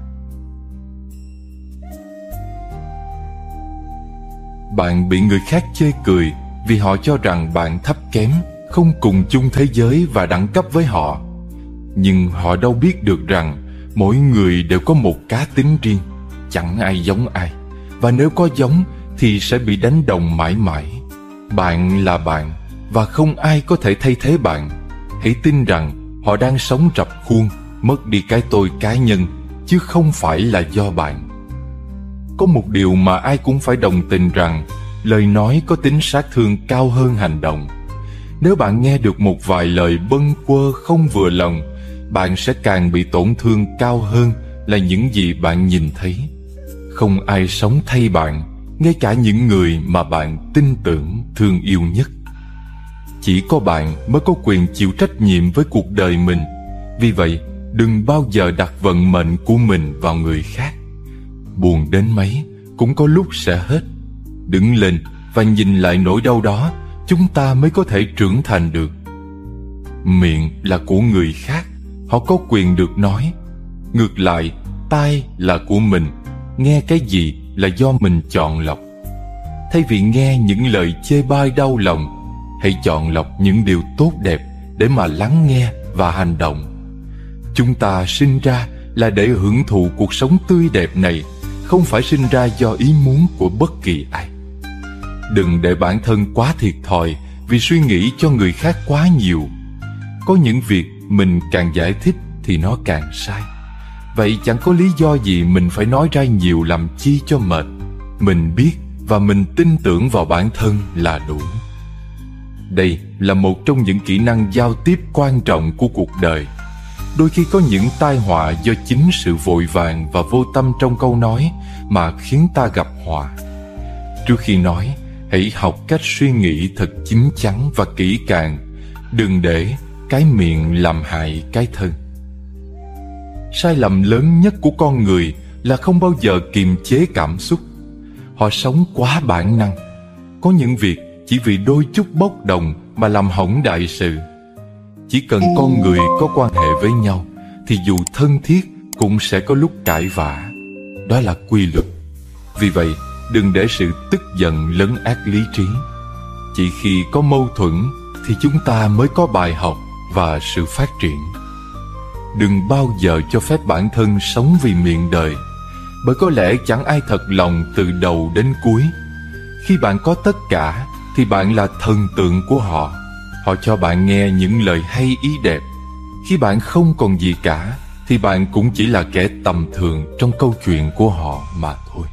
Bạn bị người khác chê cười vì họ cho rằng bạn thấp kém, không cùng chung thế giới và đẳng cấp với họ. Nhưng họ đâu biết được rằng mỗi người đều có một cá tính riêng, chẳng ai giống ai. Và nếu có giống thì sẽ bị đánh đồng mãi mãi. Bạn là bạn, và không ai có thể thay thế bạn. Hãy tin rằng họ đang sống rập khuôn, mất đi cái tôi cá nhân, chứ không phải là do bạn. Có một điều mà ai cũng phải đồng tình rằng lời nói có tính sát thương cao hơn hành động. Nếu bạn nghe được một vài lời bâng quơ không vừa lòng, bạn sẽ càng bị tổn thương cao hơn là những gì bạn nhìn thấy. Không ai sống thay bạn, ngay cả những người mà bạn tin tưởng, thương yêu nhất. Chỉ có bạn mới có quyền chịu trách nhiệm với cuộc đời mình. Vì vậy, đừng bao giờ đặt vận mệnh của mình vào người khác. Buồn đến mấy cũng có lúc sẽ hết. Đứng lên và nhìn lại nỗi đau đó, chúng ta mới có thể trưởng thành được. Miệng là của người khác, họ có quyền được nói. Ngược lại, tai là của mình, nghe cái gì là do mình chọn lọc. Thay vì nghe những lời chê bai đau lòng, hãy chọn lọc những điều tốt đẹp để mà lắng nghe và hành động. Chúng ta sinh ra là để hưởng thụ cuộc sống tươi đẹp này, không phải sinh ra do ý muốn của bất kỳ ai. Đừng để bản thân quá thiệt thòi vì suy nghĩ cho người khác quá nhiều. Có những việc mình càng giải thích thì nó càng sai. Vậy chẳng có lý do gì mình phải nói ra nhiều làm chi cho mệt. Mình biết và mình tin tưởng vào bản thân là đủ. Đây là một trong những kỹ năng giao tiếp quan trọng của cuộc đời. Đôi khi có những tai họa do chính sự vội vàng và vô tâm trong câu nói mà khiến ta gặp họa. Trước khi nói, hãy học cách suy nghĩ thật chín chắn và kỹ càng. Đừng để cái miệng làm hại cái thân. Sai lầm lớn nhất của con người là không bao giờ kiềm chế cảm xúc. họ sống quá bản năng. Có những việc chỉ vì đôi chút bốc đồng mà làm hỏng đại sự. Chỉ cần con người có quan hệ với nhau thì dù thân thiết cũng sẽ có lúc cãi vã. Đó là quy luật. Vì vậy, đừng để sự tức giận lấn át lý trí. Chỉ khi có mâu thuẫn thì chúng ta mới có bài học và sự phát triển. Đừng bao giờ cho phép bản thân sống vì miệng đời, bởi có lẽ chẳng ai thật lòng từ đầu đến cuối. Khi bạn có tất cả thì bạn là thần tượng của họ. Họ cho bạn nghe những lời hay ý đẹp. Khi bạn không còn gì cả thì bạn cũng chỉ là kẻ tầm thường trong câu chuyện của họ mà thôi.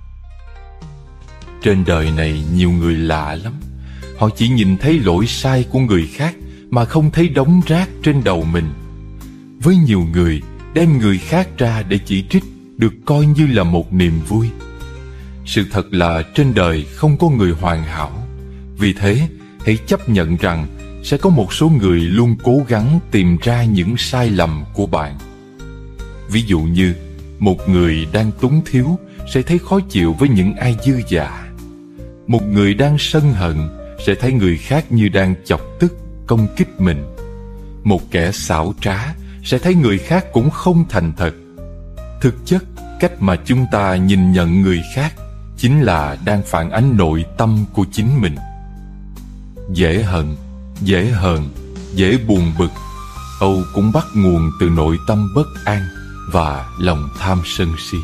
Trên đời này nhiều người lạ lắm. Họ chỉ nhìn thấy lỗi sai của người khác mà không thấy đống rác trên đầu mình. Với nhiều người, đem người khác ra để chỉ trích được coi như là một niềm vui. Sự thật là trên đời không có người hoàn hảo. Vì thế, hãy chấp nhận rằng sẽ có một số người luôn cố gắng tìm ra những sai lầm của bạn. Ví dụ như, một người đang túng thiếu sẽ thấy khó chịu với những ai dư dả. Một người đang sân hận sẽ thấy người khác như đang chọc tức, công kích mình. Một kẻ xảo trá sẽ thấy người khác cũng không thành thật. Thực chất, cách mà chúng ta nhìn nhận người khác chính là đang phản ánh nội tâm của chính mình. Dễ hận, dễ hờn, dễ buồn bực, âu cũng bắt nguồn từ nội tâm bất an và lòng tham sân si.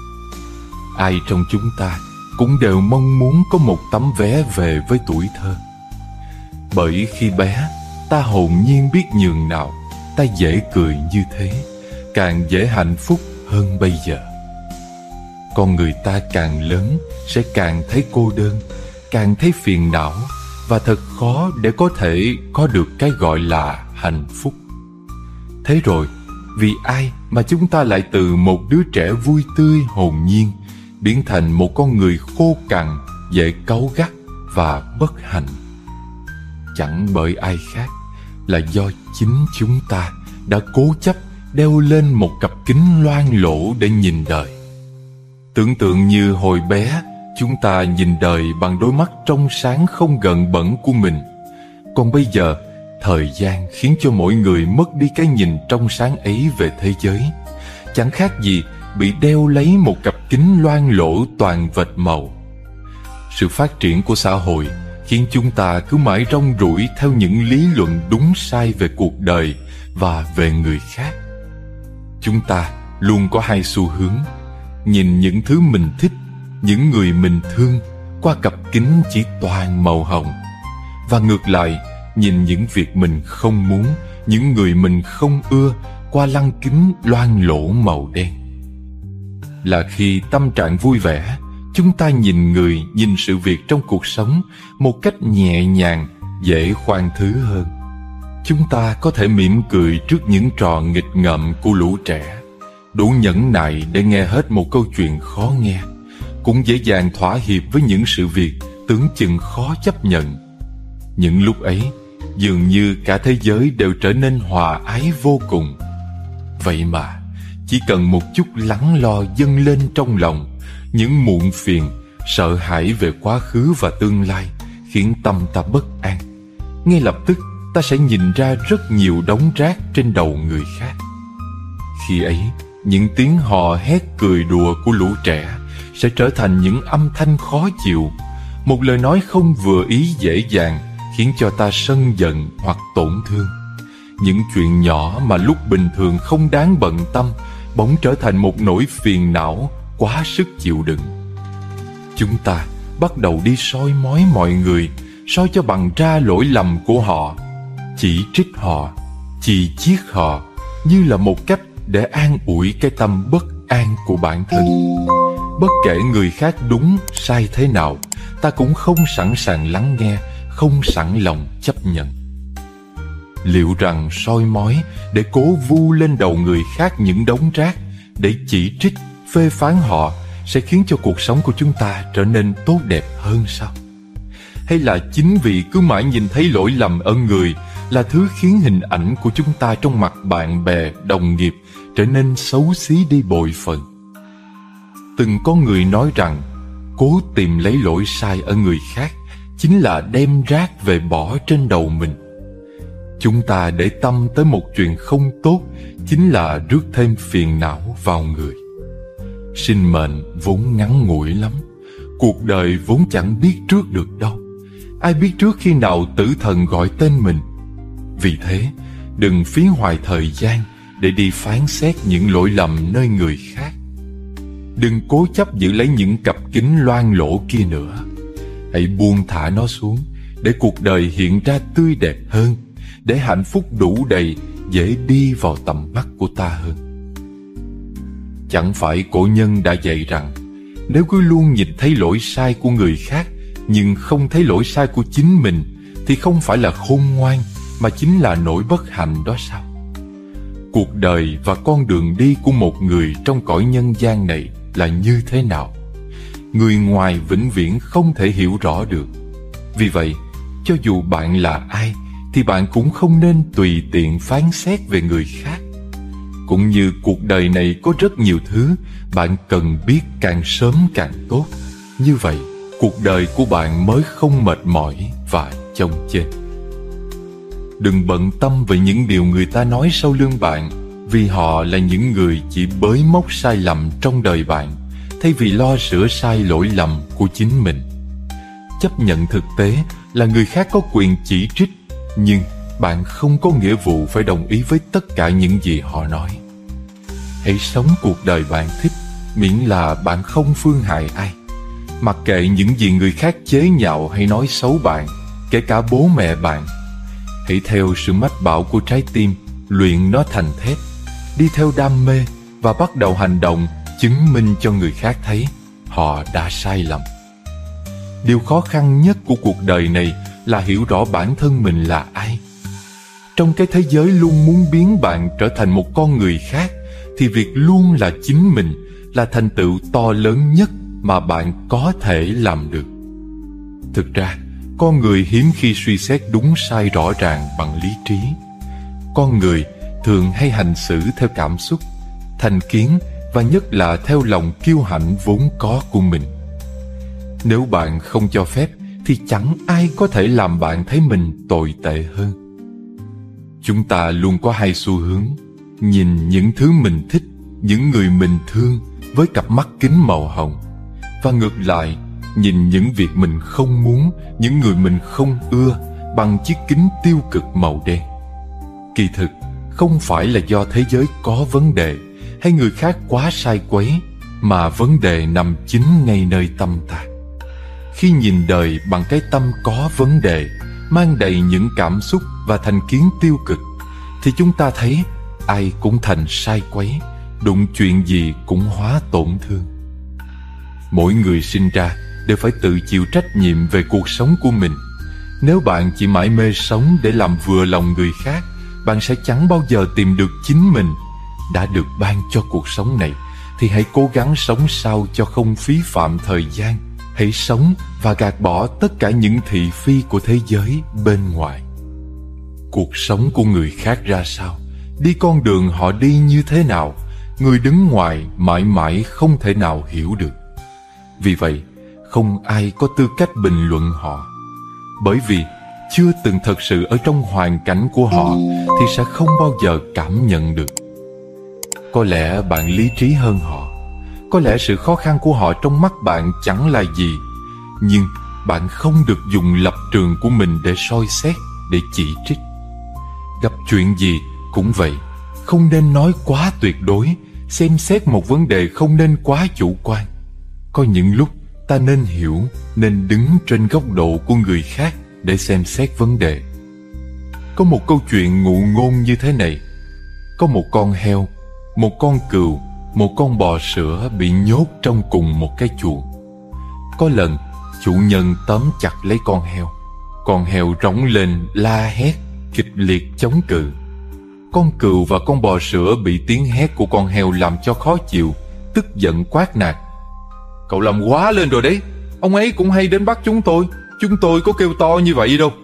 Ai trong chúng ta cũng đều mong muốn có một tấm vé về với tuổi thơ. Bởi khi bé, ta hồn nhiên biết nhường nào, ta dễ cười như thế, càng dễ hạnh phúc hơn bây giờ. Con người ta càng lớn sẽ càng thấy cô đơn, càng thấy phiền não, và thật khó để có thể có được cái gọi là hạnh phúc. Thế rồi, vì ai mà chúng ta lại từ một đứa trẻ vui tươi hồn nhiên biến thành một con người khô cằn, dễ cáu gắt và bất hạnh? Chẳng bởi ai khác, là do chính chúng ta đã cố chấp đeo lên một cặp kính loang lổ để nhìn đời. Tưởng tượng như hồi bé, chúng ta nhìn đời bằng đôi mắt trong sáng không gợn bẩn của mình. Còn bây giờ, thời gian khiến cho mỗi người mất đi cái nhìn trong sáng ấy về thế giới. Chẳng khác gì bị đeo lấy một cặp kính loang lổ toàn vệt màu. Sự phát triển của xã hội khiến chúng ta cứ mãi rong ruổi theo những lý luận đúng sai về cuộc đời và về người khác. Chúng ta luôn có hai xu hướng: nhìn những thứ mình thích, những người mình thương qua cặp kính chỉ toàn màu hồng, và ngược lại, nhìn những việc mình không muốn, những người mình không ưa qua lăng kính loang lổ màu đen. Là khi tâm trạng vui vẻ, chúng ta nhìn người, nhìn sự việc trong cuộc sống một cách nhẹ nhàng, dễ khoan thứ hơn. Chúng ta có thể mỉm cười trước những trò nghịch ngợm của lũ trẻ, đủ nhẫn nại để nghe hết một câu chuyện khó nghe, cũng dễ dàng thỏa hiệp với những sự việc tưởng chừng khó chấp nhận. Những lúc ấy, dường như cả thế giới đều trở nên hòa ái vô cùng. Vậy mà, chỉ cần một chút lắng lo dâng lên trong lòng, những muộn phiền, sợ hãi về quá khứ và tương lai khiến tâm ta bất an. Ngay lập tức, ta sẽ nhìn ra rất nhiều đống rác trên đầu người khác. Khi ấy, những tiếng hò hét cười đùa của lũ trẻ sẽ trở thành những âm thanh khó chịu. Một lời nói không vừa ý dễ dàng khiến cho ta sân giận hoặc tổn thương. Những chuyện nhỏ mà lúc bình thường không đáng bận tâm bỗng trở thành một nỗi phiền não quá sức chịu đựng. Chúng ta bắt đầu đi soi mói mọi người, soi cho bằng ra lỗi lầm của họ, chỉ trích họ, chì chiết họ như là một cách để an ủi cái tâm bất an của bản thân. Bất kể người khác đúng sai thế nào, ta cũng không sẵn sàng lắng nghe, không sẵn lòng chấp nhận. Liệu rằng soi mói để cố vu lên đầu người khác những đống rác, để chỉ trích, phê phán họ sẽ khiến cho cuộc sống của chúng ta trở nên tốt đẹp hơn sao? Hay là chính vì cứ mãi nhìn thấy lỗi lầm ở người là thứ khiến hình ảnh của chúng ta trong mặt bạn bè, đồng nghiệp trở nên xấu xí đi bội phần? Từng có người nói rằng cố tìm lấy lỗi sai ở người khác chính là đem rác về bỏ trên đầu mình. Chúng ta để tâm tới một chuyện không tốt chính là rước thêm phiền não vào người. Sinh mệnh vốn ngắn ngủi lắm, cuộc đời vốn chẳng biết trước được đâu. Ai biết trước khi nào tử thần gọi tên mình. Vì thế, đừng phí hoài thời gian để đi phán xét những lỗi lầm nơi người khác. Đừng cố chấp giữ lấy những cặp kính loang lổ kia nữa. Hãy buông thả nó xuống để cuộc đời hiện ra tươi đẹp hơn, để hạnh phúc đủ đầy dễ đi vào tầm mắt của ta hơn. Chẳng phải cổ nhân đã dạy rằng nếu cứ luôn nhìn thấy lỗi sai của người khác nhưng không thấy lỗi sai của chính mình thì không phải là khôn ngoan mà chính là nỗi bất hạnh đó sao? Cuộc đời và con đường đi của một người trong cõi nhân gian này là như thế nào? Người ngoài vĩnh viễn không thể hiểu rõ được. Vì vậy, cho dù bạn là ai thì bạn cũng không nên tùy tiện phán xét về người khác. Cũng như cuộc đời này có rất nhiều thứ bạn cần biết càng sớm càng tốt. Như vậy, cuộc đời của bạn mới không mệt mỏi và chông chênh. Đừng bận tâm về những điều người ta nói sau lưng bạn, vì họ là những người chỉ bới móc sai lầm trong đời bạn, thay vì lo sửa sai lỗi lầm của chính mình. Chấp nhận thực tế là người khác có quyền chỉ trích, nhưng bạn không có nghĩa vụ phải đồng ý với tất cả những gì họ nói. Hãy sống cuộc đời bạn thích, miễn là bạn không phương hại ai. Mặc kệ những gì người khác chế nhạo hay nói xấu bạn, kể cả bố mẹ bạn. Hãy theo sự mách bảo của trái tim, luyện nó thành thép, đi theo đam mê và bắt đầu hành động chứng minh cho người khác thấy họ đã sai lầm. Điều khó khăn nhất của cuộc đời này là hiểu rõ bản thân mình là ai. Trong cái thế giới luôn muốn biến bạn trở thành một con người khác, thì việc luôn là chính mình là thành tựu to lớn nhất mà bạn có thể làm được. Thực ra, con người hiếm khi suy xét đúng sai rõ ràng bằng lý trí. Con người thường hay hành xử theo cảm xúc, thành kiến và nhất là theo lòng kiêu hãnh vốn có của mình. Nếu bạn không cho phép thì chẳng ai có thể làm bạn thấy mình tồi tệ hơn. Chúng ta luôn có hai xu hướng: nhìn những thứ mình thích, những người mình thương với cặp mắt kính màu hồng, và ngược lại, nhìn những việc mình không muốn, những người mình không ưa bằng chiếc kính tiêu cực màu đen. Kỳ thực, không phải là do thế giới có vấn đề hay người khác quá sai quấy, mà vấn đề nằm chính ngay nơi tâm ta. Khi nhìn đời bằng cái tâm có vấn đề, mang đầy những cảm xúc và thành kiến tiêu cực, thì chúng ta thấy ai cũng thành sai quấy, đụng chuyện gì cũng hóa tổn thương. Mỗi người sinh ra đều phải tự chịu trách nhiệm về cuộc sống của mình. Nếu bạn chỉ mải mê sống để làm vừa lòng người khác, bạn sẽ chẳng bao giờ tìm được chính mình. Đã được ban cho cuộc sống này thì hãy cố gắng sống sao cho không phí phạm thời gian. Hãy sống và gạt bỏ tất cả những thị phi của thế giới bên ngoài. Cuộc sống của người khác ra sao, đi con đường họ đi như thế nào, người đứng ngoài mãi mãi không thể nào hiểu được. Vì vậy, không ai có tư cách bình luận họ, bởi vì chưa từng thật sự ở trong hoàn cảnh của họ thì sẽ không bao giờ cảm nhận được. Có lẽ bạn lý trí hơn họ, có lẽ sự khó khăn của họ trong mắt bạn chẳng là gì, nhưng bạn không được dùng lập trường của mình để soi xét, để chỉ trích. Gặp chuyện gì cũng vậy, không nên nói quá tuyệt đối, xem xét một vấn đề không nên quá chủ quan. Có những lúc ta nên hiểu, nên đứng trên góc độ của người khác để xem xét vấn đề. Có một câu chuyện ngụ ngôn như thế này: có một con heo, một con cừu, một con bò sữa bị nhốt trong cùng một cái chuồng. Có lần, chủ nhân tóm chặt lấy con heo rống lên la hét, kịch liệt chống cự. Con cừu và con bò sữa bị tiếng hét của con heo làm cho khó chịu, tức giận quát nạt: "Cậu làm quá lên rồi đấy, ông ấy cũng hay đến bắt chúng tôi có kêu to như vậy đâu."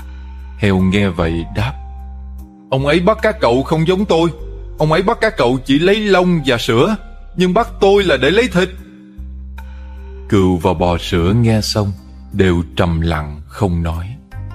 Heo nghe vậy đáp: "Ông ấy bắt các cậu không giống tôi, ông ấy bắt các cậu chỉ lấy lông và sữa, nhưng bắt tôi là để lấy thịt." cừu và bò sữa nghe xong đều trầm lặng không nói.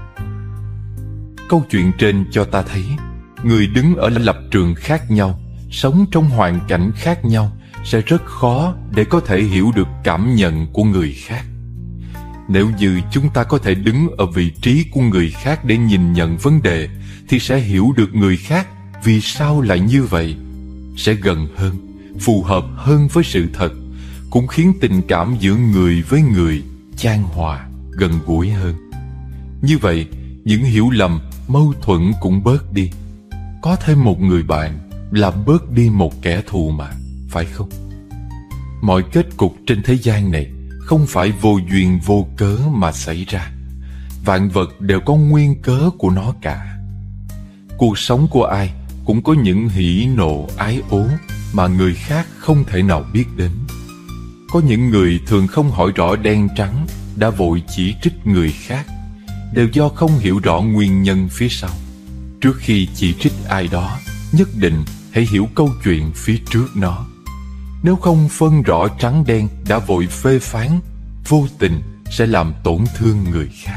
Câu chuyện trên cho ta thấy, người đứng ở lập trường khác nhau, sống trong hoàn cảnh khác nhau sẽ rất khó để có thể hiểu được cảm nhận của người khác. Nếu như chúng ta có thể đứng ở vị trí của người khác để nhìn nhận vấn đề, thì sẽ hiểu được người khác vì sao lại như vậy, sẽ gần hơn, phù hợp hơn với sự thật, cũng khiến tình cảm giữa người với người chan hòa, gần gũi hơn. Như vậy, những hiểu lầm, mâu thuẫn cũng bớt đi. Có thêm một người bạn là bớt đi một kẻ thù mà, phải không? Mọi kết cục trên thế gian này không phải vô duyên vô cớ mà xảy ra. Vạn vật đều có nguyên cớ của nó cả. Cuộc sống của ai cũng có những hỉ nộ ái ố mà người khác không thể nào biết đến. Có những người thường không hỏi rõ đen trắng đã vội chỉ trích người khác, đều do không hiểu rõ nguyên nhân phía sau. Trước khi chỉ trích ai đó, nhất định hãy hiểu câu chuyện phía trước nó. Nếu không phân rõ trắng đen đã vội phê phán, vô tình sẽ làm tổn thương người khác.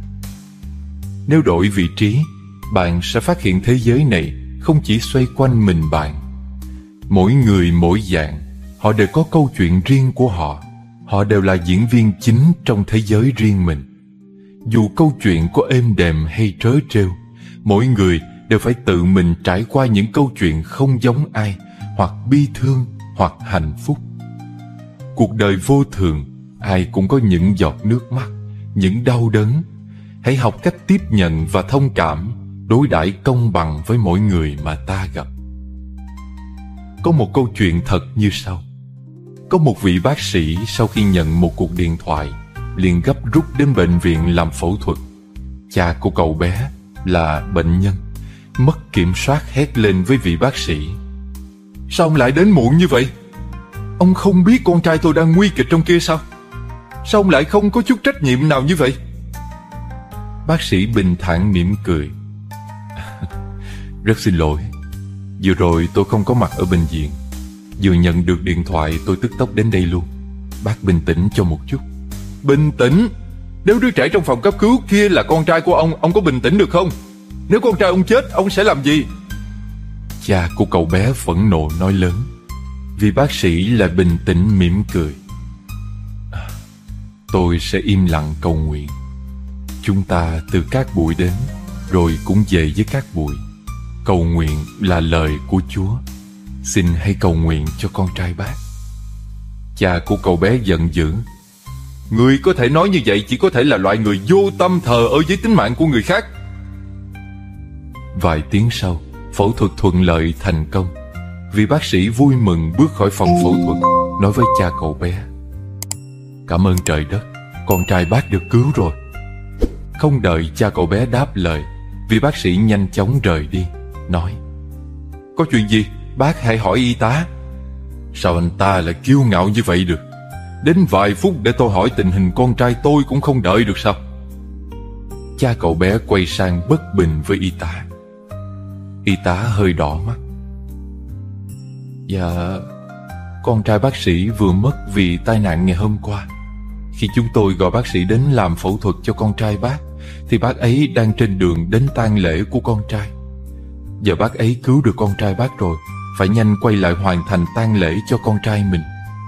Nếu đổi vị trí, bạn sẽ phát hiện thế giới này không chỉ xoay quanh mình bạn. Mỗi người mỗi dạng, họ đều có câu chuyện riêng của họ. Họ đều là diễn viên chính trong thế giới riêng mình. Dù câu chuyện có êm đềm hay trớ trêu, mỗi người đều phải tự mình trải qua những câu chuyện không giống ai, hoặc bi thương, hoặc hạnh phúc. Cuộc đời vô thường, ai cũng có những giọt nước mắt, những đau đớn. Hãy học cách tiếp nhận và thông cảm, đối đãi công bằng với mỗi người mà ta gặp. Có một câu chuyện thật như sau. Có một vị bác sĩ sau khi nhận một cuộc điện thoại liền gấp rút đến bệnh viện làm phẫu thuật. Cha của cậu bé là bệnh nhân mất kiểm soát hét lên với vị bác sĩ: "Sao ông lại đến muộn như vậy? Ông không biết con trai tôi đang nguy kịch trong kia sao? Sao ông lại không có chút trách nhiệm nào như vậy?" Bác sĩ bình thản mỉm cười: "Rất xin lỗi, vừa rồi tôi không có mặt ở bệnh viện. Vừa nhận được điện thoại tôi tức tốc đến đây luôn. Bác bình tĩnh cho một chút." "Bình tĩnh? Nếu đứa trẻ trong phòng cấp cứu kia là con trai của ông có bình tĩnh được không? Nếu con trai ông chết, ông sẽ làm gì?" Cha của cậu bé phẫn nộ nói lớn. Vị bác sĩ lại bình tĩnh mỉm cười: "Tôi sẽ im lặng cầu nguyện. Chúng ta từ cát bụi đến, rồi cũng về với cát bụi. Cầu nguyện là lời của Chúa. Xin hãy cầu nguyện cho con trai bác." Cha của cậu bé giận dữ: "Người có thể nói như vậy chỉ có thể là loại người vô tâm thờ ơ với tính mạng của người khác." Vài tiếng sau, phẫu thuật thuận lợi thành công. Vị bác sĩ vui mừng bước khỏi phòng phẫu thuật, nói với cha cậu bé: "Cảm ơn trời đất, con trai bác được cứu rồi." Không đợi cha cậu bé đáp lời, vị bác sĩ nhanh chóng rời đi, nói: "Có chuyện gì? Bác hãy hỏi y tá." "Sao anh ta lại kiêu ngạo như vậy được? Đến vài phút để tôi hỏi tình hình con trai tôi cũng không đợi được sao?" Cha cậu bé quay sang bất bình với y tá. Y tá hơi đỏ mắt. "Dạ, con trai bác sĩ vừa mất vì tai nạn ngày hôm qua. Khi chúng tôi gọi bác sĩ đến làm phẫu thuật cho con trai bác, thì bác ấy đang trên đường đến tang lễ của con trai. Giờ bác ấy cứu được con trai bác rồi, phải nhanh quay lại hoàn thành tang lễ cho con trai mình."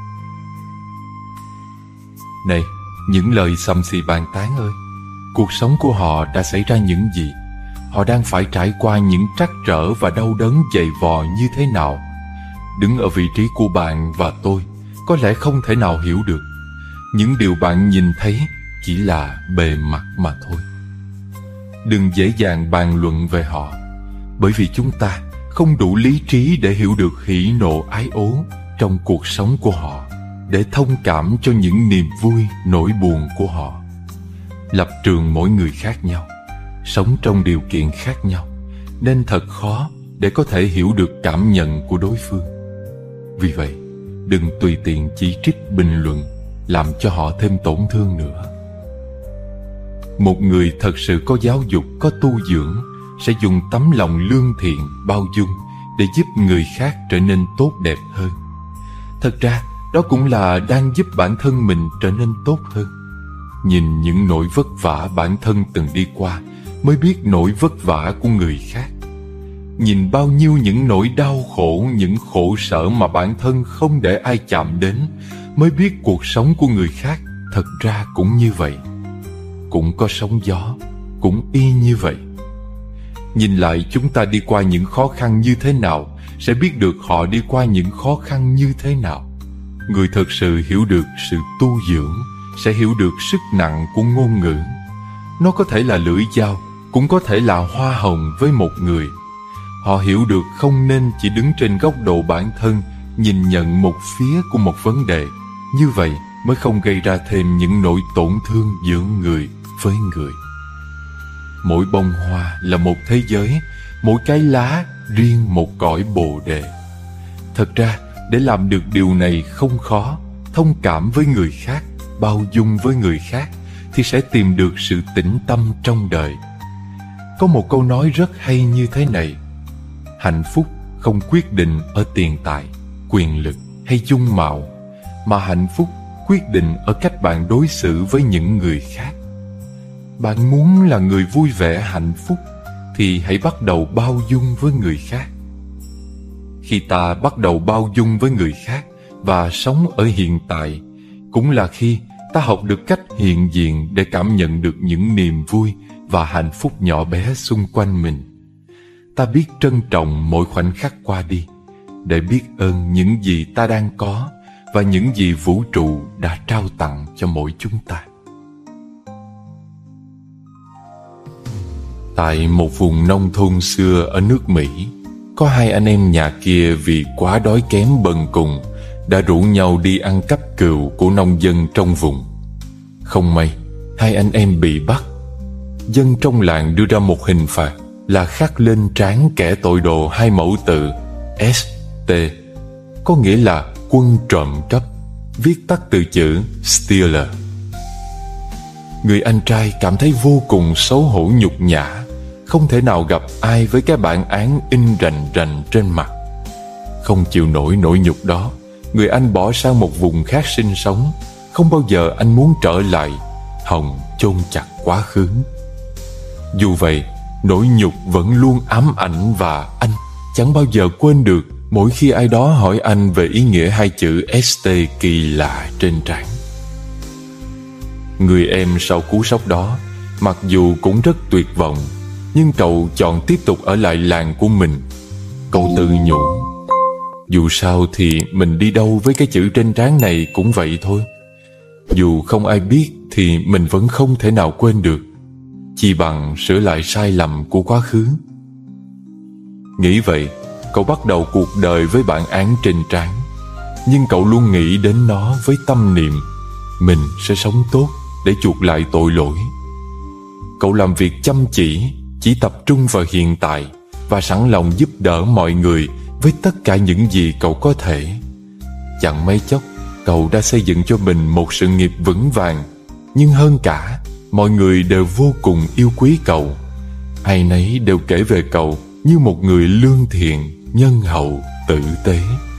Này, những lời xầm xì bàn tán ơi! Cuộc sống của họ đã xảy ra những gì? Họ đang phải trải qua những trắc trở và đau đớn dày vò như thế nào? Đứng ở vị trí của bạn và tôi, có lẽ không thể nào hiểu được. Những điều bạn nhìn thấy chỉ là bề mặt mà thôi. Đừng dễ dàng bàn luận về họ, bởi vì chúng ta không đủ lý trí để hiểu được hỉ nộ ái ố trong cuộc sống của họ, để thông cảm cho những niềm vui, nỗi buồn của họ. Lập trường mỗi người khác nhau, sống trong điều kiện khác nhau, nên thật khó để có thể hiểu được cảm nhận của đối phương. Vì vậy, đừng tùy tiện chỉ trích bình luận, làm cho họ thêm tổn thương nữa. Một người thật sự có giáo dục, có tu dưỡng sẽ dùng tấm lòng lương thiện, bao dung để giúp người khác trở nên tốt đẹp hơn. Thật ra, đó cũng là đang giúp bản thân mình trở nên tốt hơn. Nhìn những nỗi vất vả bản thân từng đi qua mới biết nỗi vất vả của người khác. Nhìn bao nhiêu những nỗi đau khổ, những khổ sở mà bản thân không để ai chạm đến mới biết cuộc sống của người khác thật ra cũng như vậy. Cũng có sóng gió, cũng y như vậy. Nhìn lại chúng ta đi qua những khó khăn như thế nào, sẽ biết được họ đi qua những khó khăn như thế nào. Người thật sự hiểu được sự tu dưỡng sẽ hiểu được sức nặng của ngôn ngữ. Nó có thể là lưỡi dao, cũng có thể là hoa hồng với một người. Họ hiểu được không nên chỉ đứng trên góc độ bản thân, nhìn nhận một phía của một vấn đề. Như vậy mới không gây ra thêm những nỗi tổn thương giữa người với người. Mỗi bông hoa là một thế giới, mỗi cái lá riêng một cõi bồ đề. Thật ra, để làm được điều này không khó. Thông cảm với người khác, bao dung với người khác, thì sẽ tìm được sự tĩnh tâm trong đời. Có một câu nói rất hay như thế này: hạnh phúc không quyết định ở tiền tài, quyền lực hay dung mạo, mà hạnh phúc quyết định ở cách bạn đối xử với những người khác. Bạn muốn là người vui vẻ hạnh phúc thì hãy bắt đầu bao dung với người khác. Khi ta bắt đầu bao dung với người khác và sống ở hiện tại, cũng là khi ta học được cách hiện diện để cảm nhận được những niềm vui và hạnh phúc nhỏ bé xung quanh mình. Ta biết trân trọng mỗi khoảnh khắc qua đi, để biết ơn những gì ta đang có và những gì vũ trụ đã trao tặng cho mỗi chúng ta. Tại một vùng nông thôn xưa ở nước Mỹ, có hai anh em nhà kia vì quá đói kém bần cùng đã rủ nhau đi ăn cắp cừu của nông dân trong vùng. Không may, hai anh em bị bắt. Dân trong làng đưa ra một hình phạt là khắc lên trán kẻ tội đồ hai mẫu tự ST, có nghĩa là quân trộm cắp, viết tắt từ chữ Stealer. Người anh trai cảm thấy vô cùng xấu hổ nhục nhã, không thể nào gặp ai với cái bản án in rành rành trên mặt. Không chịu nổi nỗi nhục đó, người anh bỏ sang một vùng khác sinh sống. Không bao giờ anh muốn trở lại, hòng chôn chặt quá khứ. Dù vậy, nỗi nhục vẫn luôn ám ảnh và anh chẳng bao giờ quên được mỗi khi ai đó hỏi anh về ý nghĩa hai chữ ST kỳ lạ trên trán. Người em sau cú sốc đó, mặc dù cũng rất tuyệt vọng, nhưng cậu chọn tiếp tục ở lại làng của mình. Cậu tự nhủ, dù sao thì mình đi đâu với cái chữ trên trán này cũng vậy thôi. Dù không ai biết thì mình vẫn không thể nào quên được. Chỉ bằng sửa lại sai lầm của quá khứ. Nghĩ vậy, cậu bắt đầu cuộc đời với bản án trên trán. Nhưng cậu luôn nghĩ đến nó với tâm niệm mình sẽ sống tốt để chuộc lại tội lỗi. Cậu làm việc chăm chỉ tập trung vào hiện tại và sẵn lòng giúp đỡ mọi người với tất cả những gì cậu có thể. Chẳng mấy chốc, cậu đã xây dựng cho mình một sự nghiệp vững vàng. Nhưng hơn cả, mọi người đều vô cùng yêu quý cậu. Ai nấy đều kể về cậu như một người lương thiện, nhân hậu, tử tế.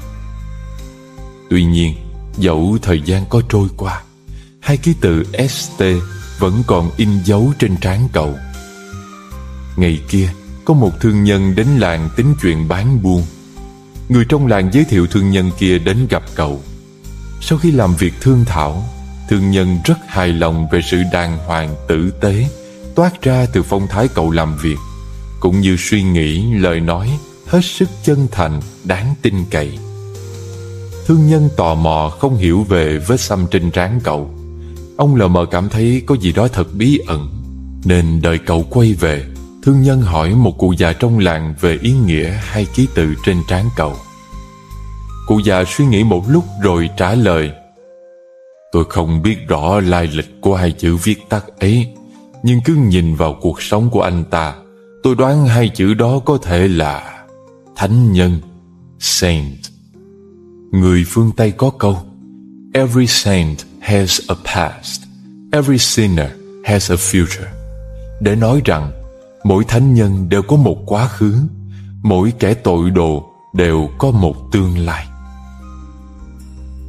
Tuy nhiên, dẫu thời gian có trôi qua, hai ký tự ST vẫn còn in dấu trên trán cậu. Ngày kia, có một thương nhân đến làng tính chuyện bán buôn. Người trong làng giới thiệu thương nhân kia đến gặp cậu. Sau khi làm việc thương thảo, thương nhân rất hài lòng về sự đàng hoàng tử tế toát ra từ phong thái cậu làm việc, cũng như suy nghĩ, lời nói hết sức chân thành, đáng tin cậy. Thương nhân tò mò không hiểu về vết xăm trên trán cậu. Ông lờ mờ cảm thấy có gì đó thật bí ẩn, nên đợi cậu quay về, thương nhân hỏi một cụ già trong làng về ý nghĩa hai ký tự trên trán cậu. Cụ già suy nghĩ một lúc rồi trả lời: Tôi không biết rõ lai lịch của hai chữ viết tắt ấy, nhưng cứ nhìn vào cuộc sống của anh ta, tôi đoán hai chữ đó có thể là thánh nhân, saint. Người phương Tây có câu: Every saint has a past, every sinner has a future, để nói rằng mỗi thánh nhân đều có một quá khứ, mỗi kẻ tội đồ đều có một tương lai.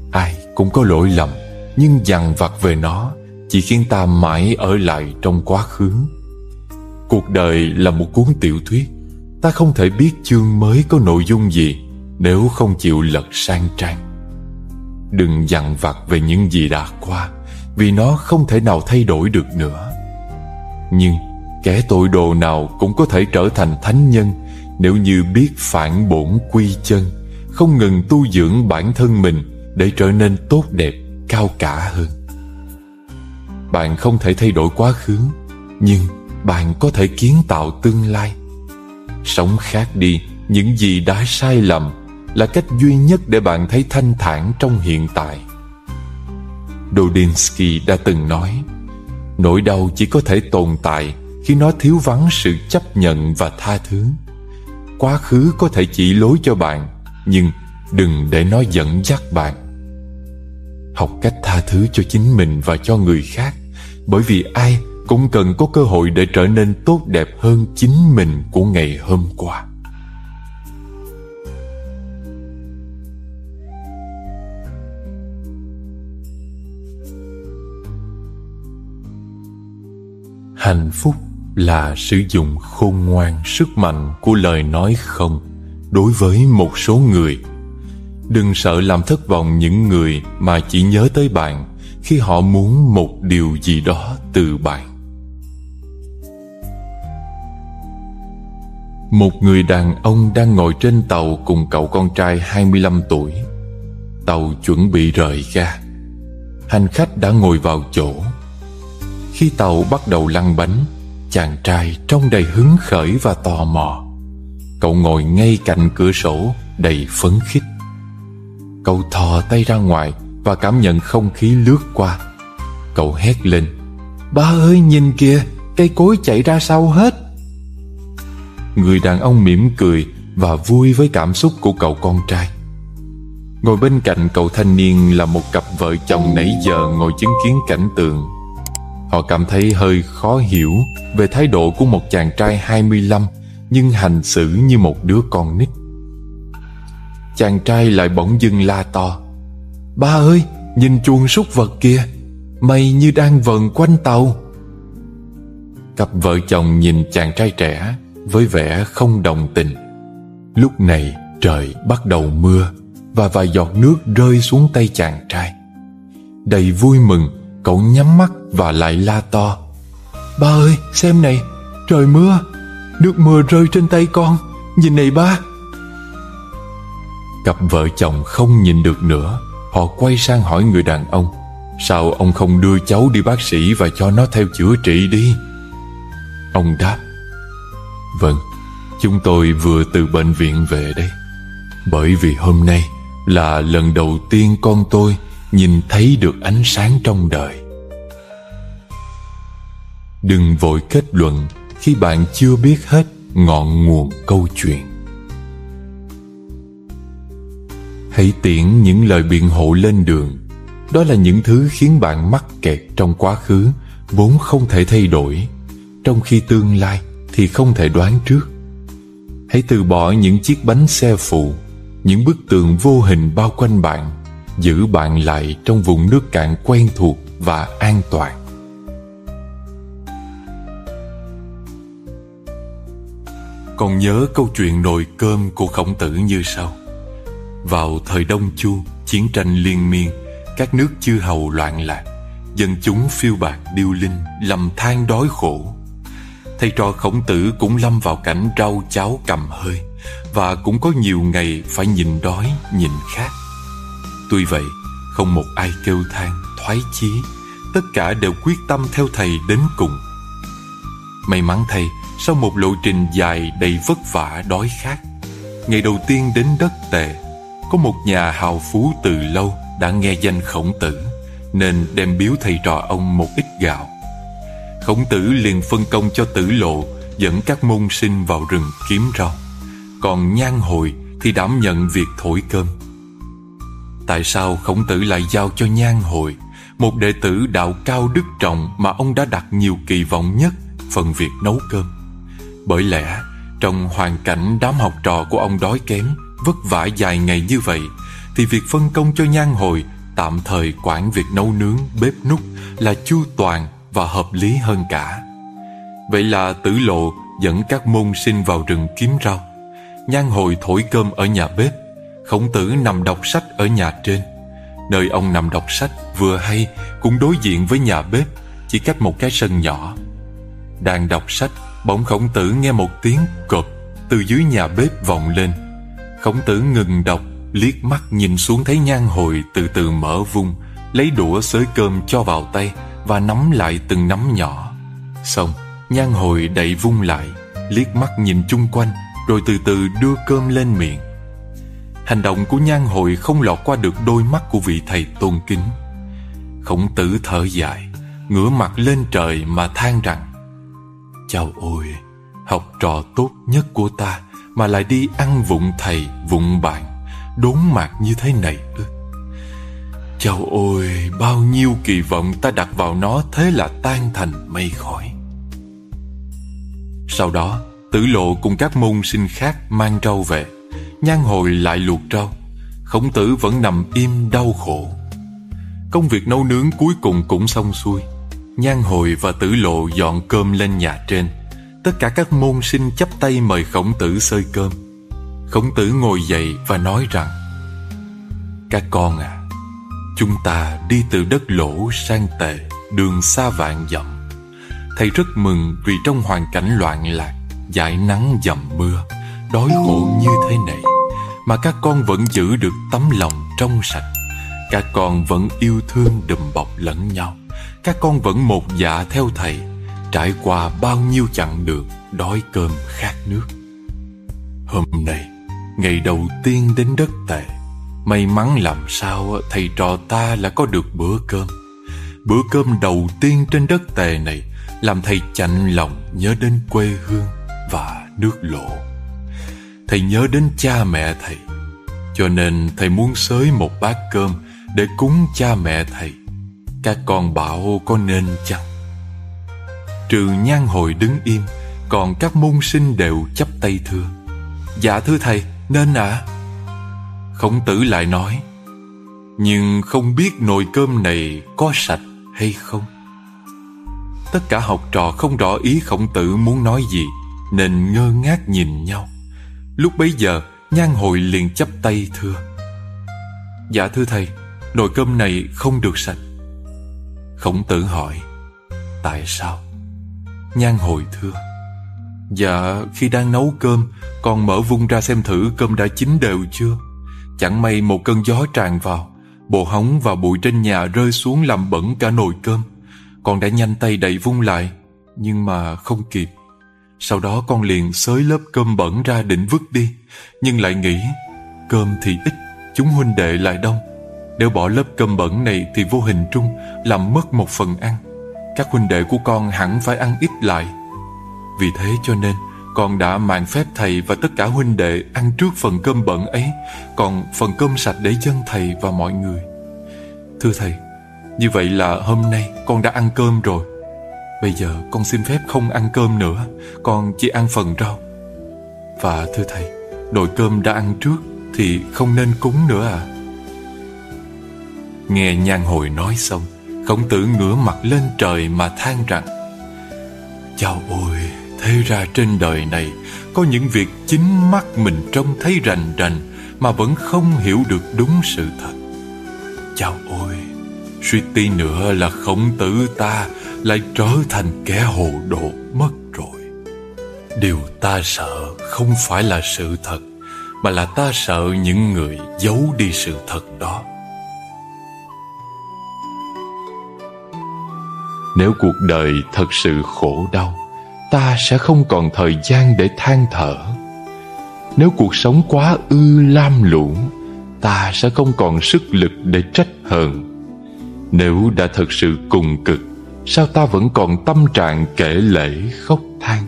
Ai cũng có lỗi lầm, nhưng dằn vặt về nó chỉ khiến ta mãi ở lại trong quá khứ. Cuộc đời là một cuốn tiểu thuyết. Ta không thể biết chương mới có nội dung gì nếu không chịu lật sang trang. Đừng dằn vặt về những gì đã qua, vì nó không thể nào thay đổi được nữa. Nhưng kẻ tội đồ nào cũng có thể trở thành thánh nhân nếu như biết phản bổn quy chân, không ngừng tu dưỡng bản thân mình để trở nên tốt đẹp, cao cả hơn. Bạn không thể thay đổi quá khứ, nhưng bạn có thể kiến tạo tương lai. Sống khác đi những gì đã sai lầm là cách duy nhất để bạn thấy thanh thản trong hiện tại. Dodinsky đã từng nói, nỗi đau chỉ có thể tồn tại khi nó thiếu vắng sự chấp nhận và tha thứ. Quá khứ có thể chỉ lối cho bạn, nhưng đừng để nó dẫn dắt bạn. Học cách tha thứ cho chính mình và cho người khác, bởi vì ai cũng cần có cơ hội để trở nên tốt đẹp hơn chính mình của ngày hôm qua. Hạnh phúc là sử dụng khôn ngoan sức mạnh của lời nói không đối với một số người. Đừng sợ làm thất vọng những người mà chỉ nhớ tới bạn khi họ muốn một điều gì đó từ bạn. Một người đàn ông đang ngồi trên tàu cùng cậu con trai 25 tuổi. Tàu chuẩn bị rời ga. Hành khách đã ngồi vào chỗ. Khi tàu bắt đầu lăn bánh, chàng trai trông đầy hứng khởi và tò mò. Cậu ngồi ngay cạnh cửa sổ đầy phấn khích. Cậu thò tay ra ngoài và cảm nhận không khí lướt qua. Cậu hét lên, "Ba ơi, nhìn kìa, cây cối chạy ra sau hết." Người đàn ông mỉm cười và vui với cảm xúc của cậu con trai. Ngồi bên cạnh cậu thanh niên là một cặp vợ chồng nãy giờ ngồi chứng kiến cảnh tượng. Họ cảm thấy hơi khó hiểu về thái độ của một chàng trai 25 nhưng hành xử như một đứa con nít. Chàng trai lại bỗng dưng la to, "Ba ơi, nhìn chuồng súc vật kìa, mây như đang vần quanh tàu." Cặp vợ chồng nhìn chàng trai trẻ với vẻ không đồng tình. Lúc này trời bắt đầu mưa và vài giọt nước rơi xuống tay chàng trai. Đầy vui mừng, cậu nhắm mắt và lại la to, "Ba ơi, xem này, trời mưa, nước mưa rơi trên tay con, nhìn này ba." Cặp vợ chồng không nhìn được nữa. Họ quay sang hỏi người đàn ông, "Sao ông không đưa cháu đi bác sĩ và cho nó theo chữa trị đi?" Ông đáp, "Vâng, chúng tôi vừa từ bệnh viện về đây. Bởi vì hôm nay là lần đầu tiên con tôi nhìn thấy được ánh sáng trong đời." Đừng vội kết luận khi bạn chưa biết hết ngọn nguồn câu chuyện. Hãy tiễn những lời biện hộ lên đường. Đó là những thứ khiến bạn mắc kẹt trong quá khứ vốn không thể thay đổi, trong khi tương lai thì không thể đoán trước. Hãy từ bỏ những chiếc bánh xe phụ, những bức tường vô hình bao quanh bạn, giữ bạn lại trong vùng nước cạn quen thuộc và an toàn. Còn nhớ câu chuyện nồi cơm của Khổng Tử như sau. Vào thời Đông Chu, chiến tranh liên miên, các nước chư hầu loạn lạc, dân chúng phiêu bạt điêu linh, lầm than đói khổ. Thầy trò Khổng Tử cũng lâm vào cảnh rau cháo cầm hơi, và cũng có nhiều ngày phải nhịn đói, nhịn khát. Tuy vậy, không một ai kêu than, thoái chí, tất cả đều quyết tâm theo thầy đến cùng. May mắn thay, sau một lộ trình dài đầy vất vả đói khát, ngày đầu tiên đến đất Tề, có một nhà hào phú từ lâu đã nghe danh Khổng Tử, nên đem biếu thầy trò ông một ít gạo. Khổng Tử liền phân công cho Tử Lộ dẫn các môn sinh vào rừng kiếm rau, còn Nhan Hồi thì đảm nhận việc thổi cơm. Tại sao Khổng Tử lại giao cho Nhan Hồi, một đệ tử đạo cao đức trọng mà ông đã đặt nhiều kỳ vọng nhất, phần việc nấu cơm? Bởi lẽ trong hoàn cảnh đám học trò của ông đói kém, vất vả dài ngày như vậy, thì việc phân công cho Nhan Hồi tạm thời quản việc nấu nướng, bếp núc là chu toàn và hợp lý hơn cả. Vậy là Tử Lộ dẫn các môn sinh vào rừng kiếm rau, Nhan Hồi thổi cơm ở nhà bếp, Khổng Tử nằm đọc sách ở nhà trên. Nơi ông nằm đọc sách vừa hay cũng đối diện với nhà bếp, chỉ cách một cái sân nhỏ. Đang đọc sách, bỗng Khổng Tử nghe một tiếng cộp từ dưới nhà bếp vọng lên. Khổng Tử ngừng đọc, liếc mắt nhìn xuống thấy Nhan Hồi từ từ mở vung, lấy đũa xới cơm cho vào tay và nắm lại từng nắm nhỏ. Xong, Nhan Hồi đậy vung lại, liếc mắt nhìn chung quanh, rồi từ từ đưa cơm lên miệng. Hành động của Nhan Hồi không lọt qua được đôi mắt của vị thầy tôn kính. Khổng Tử thở dài, ngửa mặt lên trời mà than rằng: Chao ôi, học trò tốt nhất của ta mà lại đi ăn vụng thầy vụng bạn, đốn mạt như thế này ư? Chao ôi, bao nhiêu kỳ vọng ta đặt vào nó thế là tan thành mây khói. Sau đó, Tử Lộ cùng các môn sinh khác mang rau về, Nhan Hồi lại luộc rau, Khổng Tử vẫn nằm im đau khổ. Công việc nấu nướng cuối cùng cũng xong xuôi. Nhan Hồi và Tử Lộ dọn cơm lên nhà trên. Tất cả các môn sinh chắp tay mời Khổng Tử xơi cơm. Khổng Tử ngồi dậy và nói rằng: Các con à, chúng ta đi từ đất Lỗ sang Tề, đường xa vạn dặm. Thầy rất mừng vì trong hoàn cảnh loạn lạc, dãi nắng dầm mưa, đói khổ như thế này, mà các con vẫn giữ được tấm lòng trong sạch. Các con vẫn yêu thương đùm bọc lẫn nhau. Các con vẫn một dạ theo thầy, trải qua bao nhiêu chặng đường đói cơm khát nước. Hôm nay, ngày đầu tiên đến đất Tề, may mắn làm sao thầy trò ta lại có được bữa cơm. Bữa cơm đầu tiên trên đất Tề này làm thầy chạnh lòng nhớ đến quê hương và nước Lỗ. Thầy nhớ đến cha mẹ thầy, cho nên thầy muốn xới một bát cơm để cúng cha mẹ thầy. Các con bảo có nên chăng? Trừ Nhan Hồi đứng im, còn các môn sinh đều chắp tay thưa: Dạ thưa thầy, nên ạ. Khổng Tử lại nói: Nhưng không biết nồi cơm này có sạch hay không? Tất cả học trò không rõ ý Khổng Tử muốn nói gì, nên ngơ ngác nhìn nhau. Lúc bấy giờ, Nhan Hồi liền chắp tay thưa: Dạ thưa thầy, nồi cơm này không được sạch. Khổng Tử hỏi: Tại sao? Nhan Hồi thưa: Dạ, khi đang nấu cơm, con mở vung ra xem thử cơm đã chín đều chưa. Chẳng may một cơn gió tràn vào, bồ hóng và bụi trên nhà rơi xuống làm bẩn cả nồi cơm. Con đã nhanh tay đậy vung lại, nhưng mà không kịp. Sau đó con liền xới lớp cơm bẩn ra định vứt đi, nhưng lại nghĩ cơm thì ít, chúng huynh đệ lại đông. Nếu bỏ lớp cơm bẩn này thì vô hình trung làm mất một phần ăn. Các huynh đệ của con hẳn phải ăn ít lại. Vì thế cho nên con đã mạn phép thầy và tất cả huynh đệ ăn trước phần cơm bẩn ấy, còn phần cơm sạch để dâng thầy và mọi người. Thưa thầy, như vậy là hôm nay con đã ăn cơm rồi. Bây giờ con xin phép không ăn cơm nữa, con chỉ ăn phần rau. Và thưa thầy, nồi cơm đã ăn trước thì không nên cúng nữa à? Nghe Nhan Hồi nói xong, Khổng Tử ngửa mặt lên trời mà than rằng: Chao ôi, thế ra trên đời này có những việc chính mắt mình trông thấy rành rành mà vẫn không hiểu được đúng sự thật. Chao ôi, suýt tí nữa là Khổng Tử ta lại trở thành kẻ hồ đồ mất rồi. Điều ta sợ không phải là sự thật, mà là ta sợ những người giấu đi sự thật đó. Nếu cuộc đời thật sự khổ đau, ta sẽ không còn thời gian để than thở. Nếu cuộc sống quá ư lam lũ, ta sẽ không còn sức lực để trách hờn. Nếu đã thật sự cùng cực, sao ta vẫn còn tâm trạng kể lể khóc than?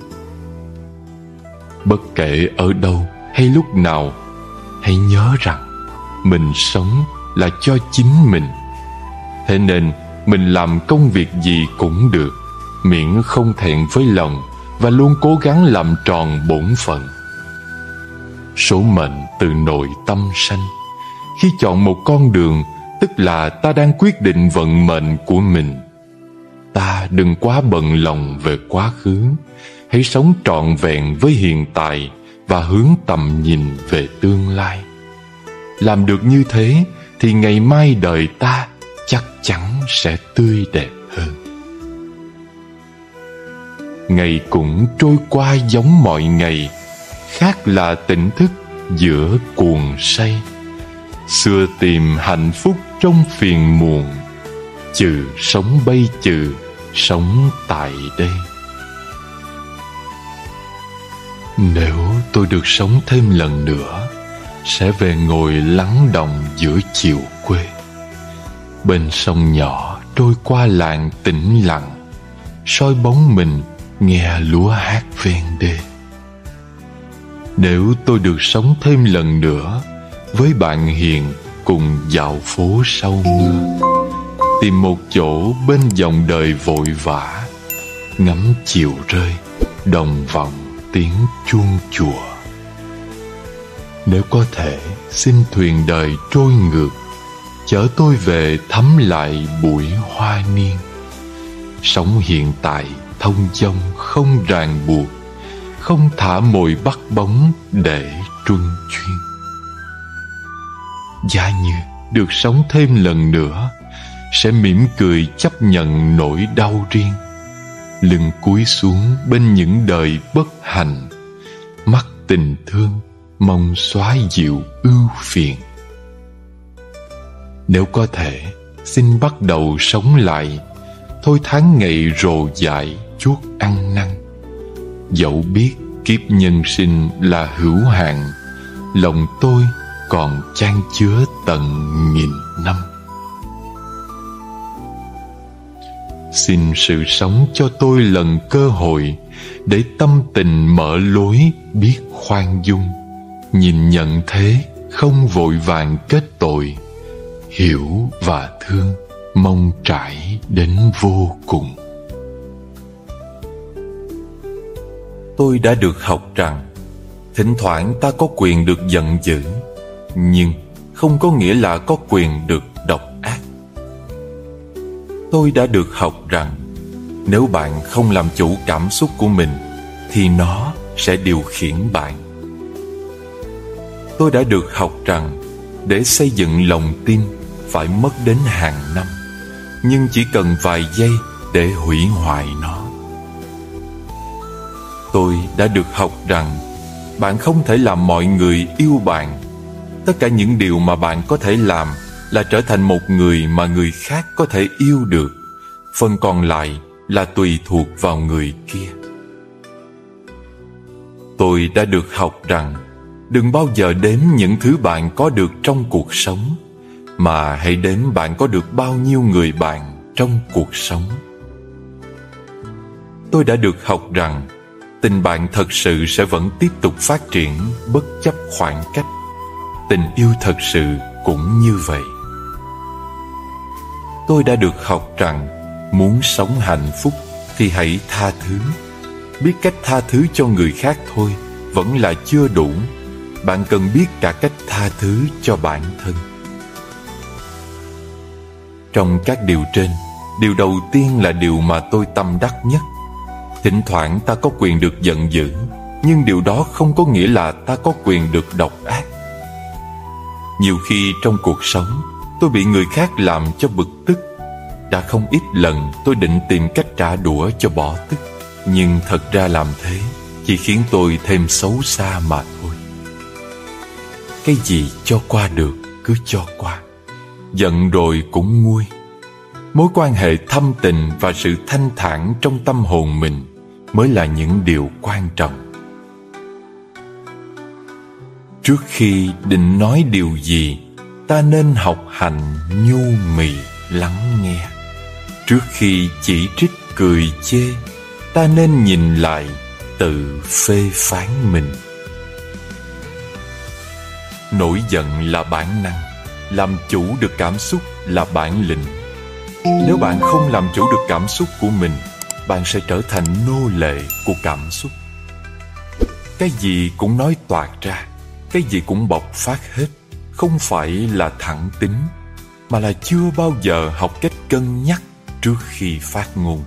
Bất kể ở đâu hay lúc nào, hãy nhớ rằng mình sống là cho chính mình. Thế nên mình làm công việc gì cũng được, miễn không thẹn với lòng và luôn cố gắng làm tròn bổn phận. Số mệnh từ nội tâm sanh. Khi chọn một con đường, tức là ta đang quyết định vận mệnh của mình. Ta đừng quá bận lòng về quá khứ, hãy sống trọn vẹn với hiện tại và hướng tầm nhìn về tương lai. Làm được như thế thì ngày mai đời ta chắc chắn sẽ tươi đẹp hơn. Ngày cũng trôi qua giống mọi ngày, khác là tỉnh thức giữa cuồng say. Xưa tìm hạnh phúc trong phiền muộn, trừ sống bây trừ sống tại đây. Nếu tôi được sống thêm lần nữa, sẽ về ngồi lắng đọng giữa chiều quê. Bên sông nhỏ trôi qua làng tĩnh lặng, soi bóng mình nghe lúa hát ven đê. Nếu tôi được sống thêm lần nữa, với bạn Hiền cùng dạo phố sau mưa, tìm một chỗ bên dòng đời vội vã, ngắm chiều rơi, đồng vọng tiếng chuông chùa. Nếu có thể, xin thuyền đời trôi ngược, chở tôi về thắm lại buổi hoa niên. Sống hiện tại thông dong không ràng buộc, không thả mồi bắt bóng để truân chuyên. Giá như được sống thêm lần nữa, sẽ mỉm cười chấp nhận nỗi đau riêng, lưng cúi xuống bên những đời bất hạnh, mắt tình thương mong xóa dịu ưu phiền. Nếu có thể, xin bắt đầu sống lại, thôi tháng ngày rồ dại chuốt ăn năn. Dẫu biết kiếp nhân sinh là hữu hạn, lòng tôi còn chan chứa tận nghìn năm. Xin sự sống cho tôi lần cơ hội, để tâm tình mở lối biết khoan dung, nhìn nhận thế không vội vàng kết tội, hiểu và thương mong trải đến vô cùng. Tôi đã được học rằng thỉnh thoảng ta có quyền được giận dữ, nhưng không có nghĩa là có quyền được độc ác. Tôi đã được học rằng nếu bạn không làm chủ cảm xúc của mình thì nó sẽ điều khiển bạn. Tôi đã được học rằng để xây dựng lòng tin phải mất đến hàng năm, nhưng chỉ cần vài giây để hủy hoại nó. Tôi đã được học rằng bạn không thể làm mọi người yêu bạn. Tất cả những điều mà bạn có thể làm là trở thành một người mà người khác có thể yêu được. Phần còn lại là tùy thuộc vào người kia. Tôi đã được học rằng đừng bao giờ đếm những thứ bạn có được trong cuộc sống, mà hãy đếm bạn có được bao nhiêu người bạn trong cuộc sống. Tôi đã được học rằng tình bạn thật sự sẽ vẫn tiếp tục phát triển bất chấp khoảng cách. Tình yêu thật sự cũng như vậy. Tôi đã được học rằng muốn sống hạnh phúc thì hãy tha thứ. Biết cách tha thứ cho người khác thôi vẫn là chưa đủ. Bạn cần biết cả cách tha thứ cho bản thân. Trong các điều trên, điều đầu tiên là điều mà tôi tâm đắc nhất. Thỉnh thoảng ta có quyền được giận dữ, nhưng điều đó không có nghĩa là ta có quyền được độc ác. Nhiều khi trong cuộc sống, tôi bị người khác làm cho bực tức. Đã không ít lần tôi định tìm cách trả đũa cho bỏ tức, nhưng thật ra làm thế chỉ khiến tôi thêm xấu xa mà thôi. Cái gì cho qua được cứ cho qua, giận rồi cũng nguôi. Mối quan hệ thâm tình và sự thanh thản trong tâm hồn mình mới là những điều quan trọng. Trước khi định nói điều gì, ta nên học hành nhu mì lắng nghe. Trước khi chỉ trích cười chê, ta nên nhìn lại tự phê phán mình. Nổi giận là bản năng, làm chủ được cảm xúc là bản lĩnh. Nếu bạn không làm chủ được cảm xúc của mình, bạn sẽ trở thành nô lệ của cảm xúc. Cái gì cũng nói toạc ra, cái gì cũng bộc phát hết, không phải là thẳng tính. mà là chưa bao giờ học cách cân nhắc trước khi phát ngôn.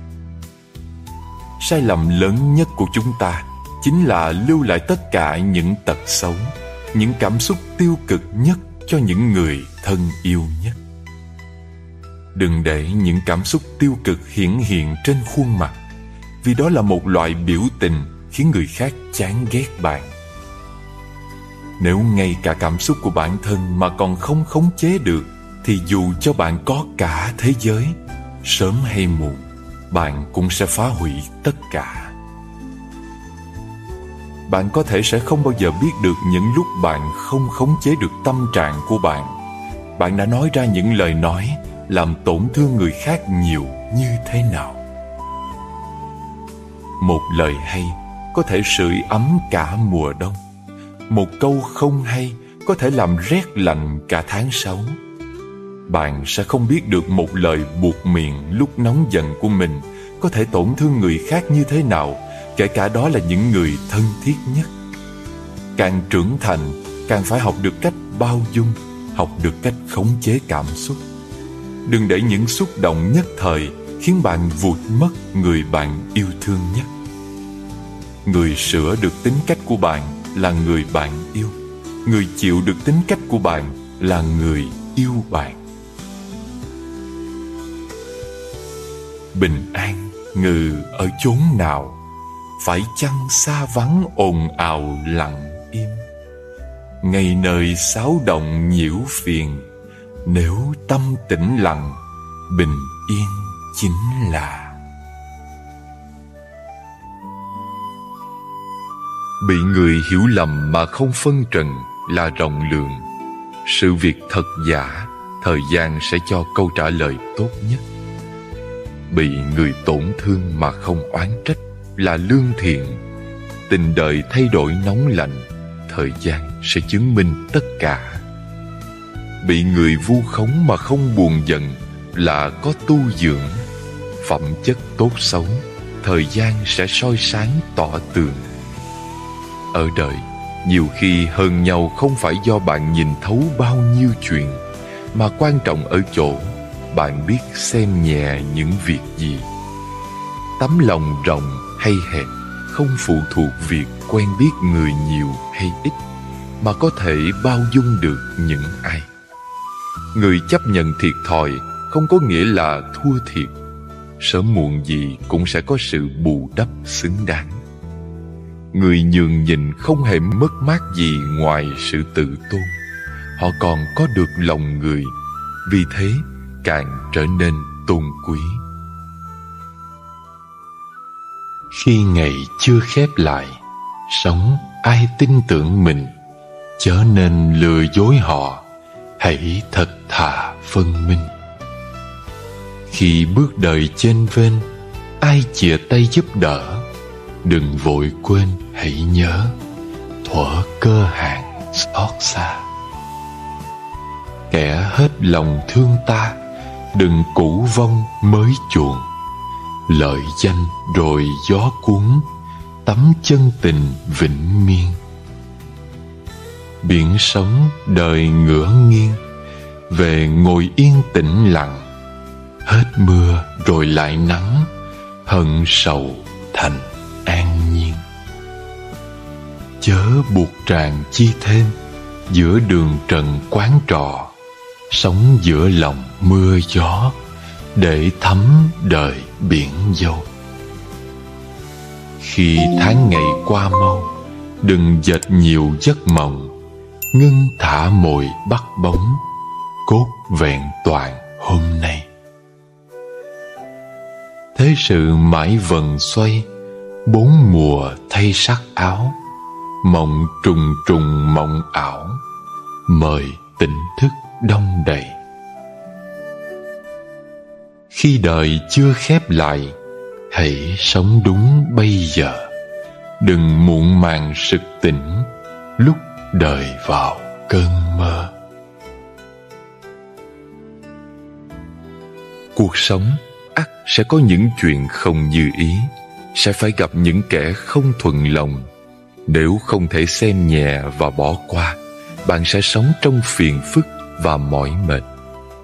Sai lầm lớn nhất của chúng ta chính là lưu lại tất cả những tật xấu, những cảm xúc tiêu cực nhất cho những người thân yêu nhất. Đừng để những cảm xúc tiêu cực hiển hiện trên khuôn mặt, vì đó là một loại biểu tình khiến người khác chán ghét bạn. Nếu ngay cả cảm xúc của bản thân mà còn không khống chế được, thì dù cho bạn có cả thế giới, sớm hay muộn, bạn cũng sẽ phá hủy tất cả. Bạn có thể sẽ không bao giờ biết được những lúc bạn không khống chế được tâm trạng của bạn. Bạn đã nói ra những lời nói làm tổn thương người khác nhiều như thế nào. Một lời hay có thể sưởi ấm cả mùa đông. Một câu không hay có thể làm rét lạnh cả tháng 6. Bạn sẽ không biết được một lời buột miệng lúc nóng giận của mình có thể tổn thương người khác như thế nào, kể cả đó là những người thân thiết nhất. Càng trưởng thành, càng phải học được cách bao dung, học được cách khống chế cảm xúc. Đừng để những xúc động nhất thời khiến bạn vụt mất người bạn yêu thương nhất. Người sửa được tính cách của bạn là người bạn yêu. Người chịu được tính cách của bạn là người yêu bạn. Bình an ngự ở chốn nào? Phải chăng xa vắng ồn ào lặng im? Ngày nơi xáo động nhiễu phiền, nếu tâm tĩnh lặng, bình yên chính là. Bị người hiểu lầm mà không phân trần là rộng lượng. Sự việc thật giả, thời gian sẽ cho câu trả lời tốt nhất. Bị người tổn thương mà không oán trách là lương thiện. Tình đời thay đổi nóng lạnh, thời gian sẽ chứng minh tất cả. Bị người vu khống mà không buồn giận là có tu dưỡng. Phẩm chất tốt xấu, thời gian sẽ soi sáng tỏ tường. Ở đời, nhiều khi hơn nhau không phải do bạn nhìn thấu bao nhiêu chuyện, mà quan trọng ở chỗ bạn biết xem nhẹ những việc gì. Tấm lòng rộng hay hẹp không phụ thuộc việc quen biết người nhiều hay ít, mà có thể bao dung được những ai. Người chấp nhận thiệt thòi không có nghĩa là thua thiệt. Sớm muộn gì cũng sẽ có sự bù đắp xứng đáng. Người nhường nhịn không hề mất mát gì ngoài sự tự tôn. Họ còn có được lòng người, vì thế càng trở nên tôn quý. Khi ngày chưa khép lại, sống ai tin tưởng mình, chớ nên lừa dối họ, hãy thật thà phân minh. Khi bước đời chênh vênh, ai chìa tay giúp đỡ, đừng vội quên hãy nhớ, thuở cơ hạn xót xa. Kẻ hết lòng thương ta, đừng cũ vong mới chuộng. Lợi danh rồi gió cuốn, tấm chân tình vĩnh miên. Biển sống đời ngửa nghiêng, về ngồi yên tĩnh lặng. Hết mưa rồi lại nắng, hận sầu thành an nhiên. Chớ buộc tràng chi thêm, giữa đường trần quán trọ. Sống giữa lòng mưa gió, để thấm đời biển dâu. Khi tháng ngày qua mau, đừng dệt nhiều giấc mộng. Ngưng thả mồi bắt bóng, cốt vẹn toàn hôm nay. Thế sự mãi vần xoay, bốn mùa thay sắc áo. Mộng trùng trùng mộng ảo, mời tỉnh thức đông đầy. Khi đời chưa khép lại, hãy sống đúng bây giờ. Đừng muộn màng sực tỉnh, lúc đời vào cơn mơ. Cuộc sống ắt sẽ có những chuyện không như ý, sẽ phải gặp những kẻ không thuận lòng. Nếu không thể xem nhẹ và bỏ qua, bạn sẽ sống trong phiền phức và mỏi mệt.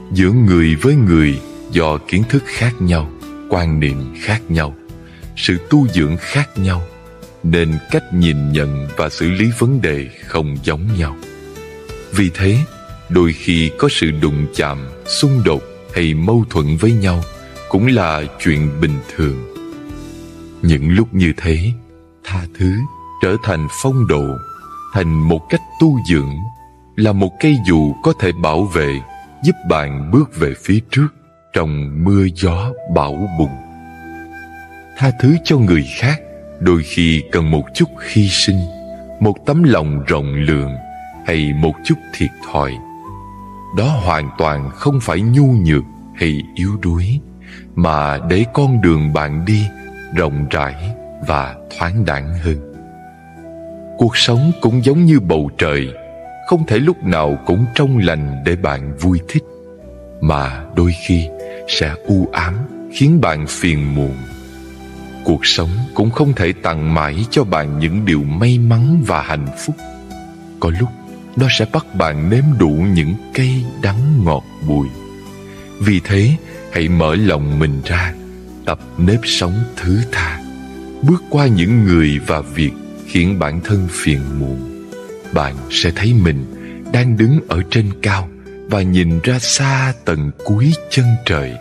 Giữa người với người do kiến thức khác nhau, quan niệm khác nhau, sự tu dưỡng khác nhau, nên cách nhìn nhận và xử lý vấn đề không giống nhau. Vì thế, đôi khi có sự đụng chạm, xung đột hay mâu thuẫn với nhau cũng là chuyện bình thường. Những lúc như thế, tha thứ trở thành phong độ, thành một cách tu dưỡng, là một cây dù có thể bảo vệ, giúp bạn bước về phía trước trong mưa gió bão bùng. Tha thứ cho người khác đôi khi cần một chút hy sinh, một tấm lòng rộng lượng hay một chút thiệt thòi. Đó hoàn toàn không phải nhu nhược hay yếu đuối, mà để con đường bạn đi rộng rãi và thoáng đãng hơn. Cuộc sống cũng giống như bầu trời, không thể lúc nào cũng trong lành để bạn vui thích, mà đôi khi sẽ u ám khiến bạn phiền muộn. Cuộc sống cũng không thể tặng mãi cho bạn những điều may mắn và hạnh phúc. Có lúc nó sẽ bắt bạn nếm đủ những cây đắng ngọt bùi. Vì thế, hãy mở lòng mình ra, tập nếp sống thứ tha, bước qua những người và việc khiến bản thân phiền muộn. Bạn sẽ thấy mình đang đứng ở trên cao và nhìn ra xa tận cuối chân trời.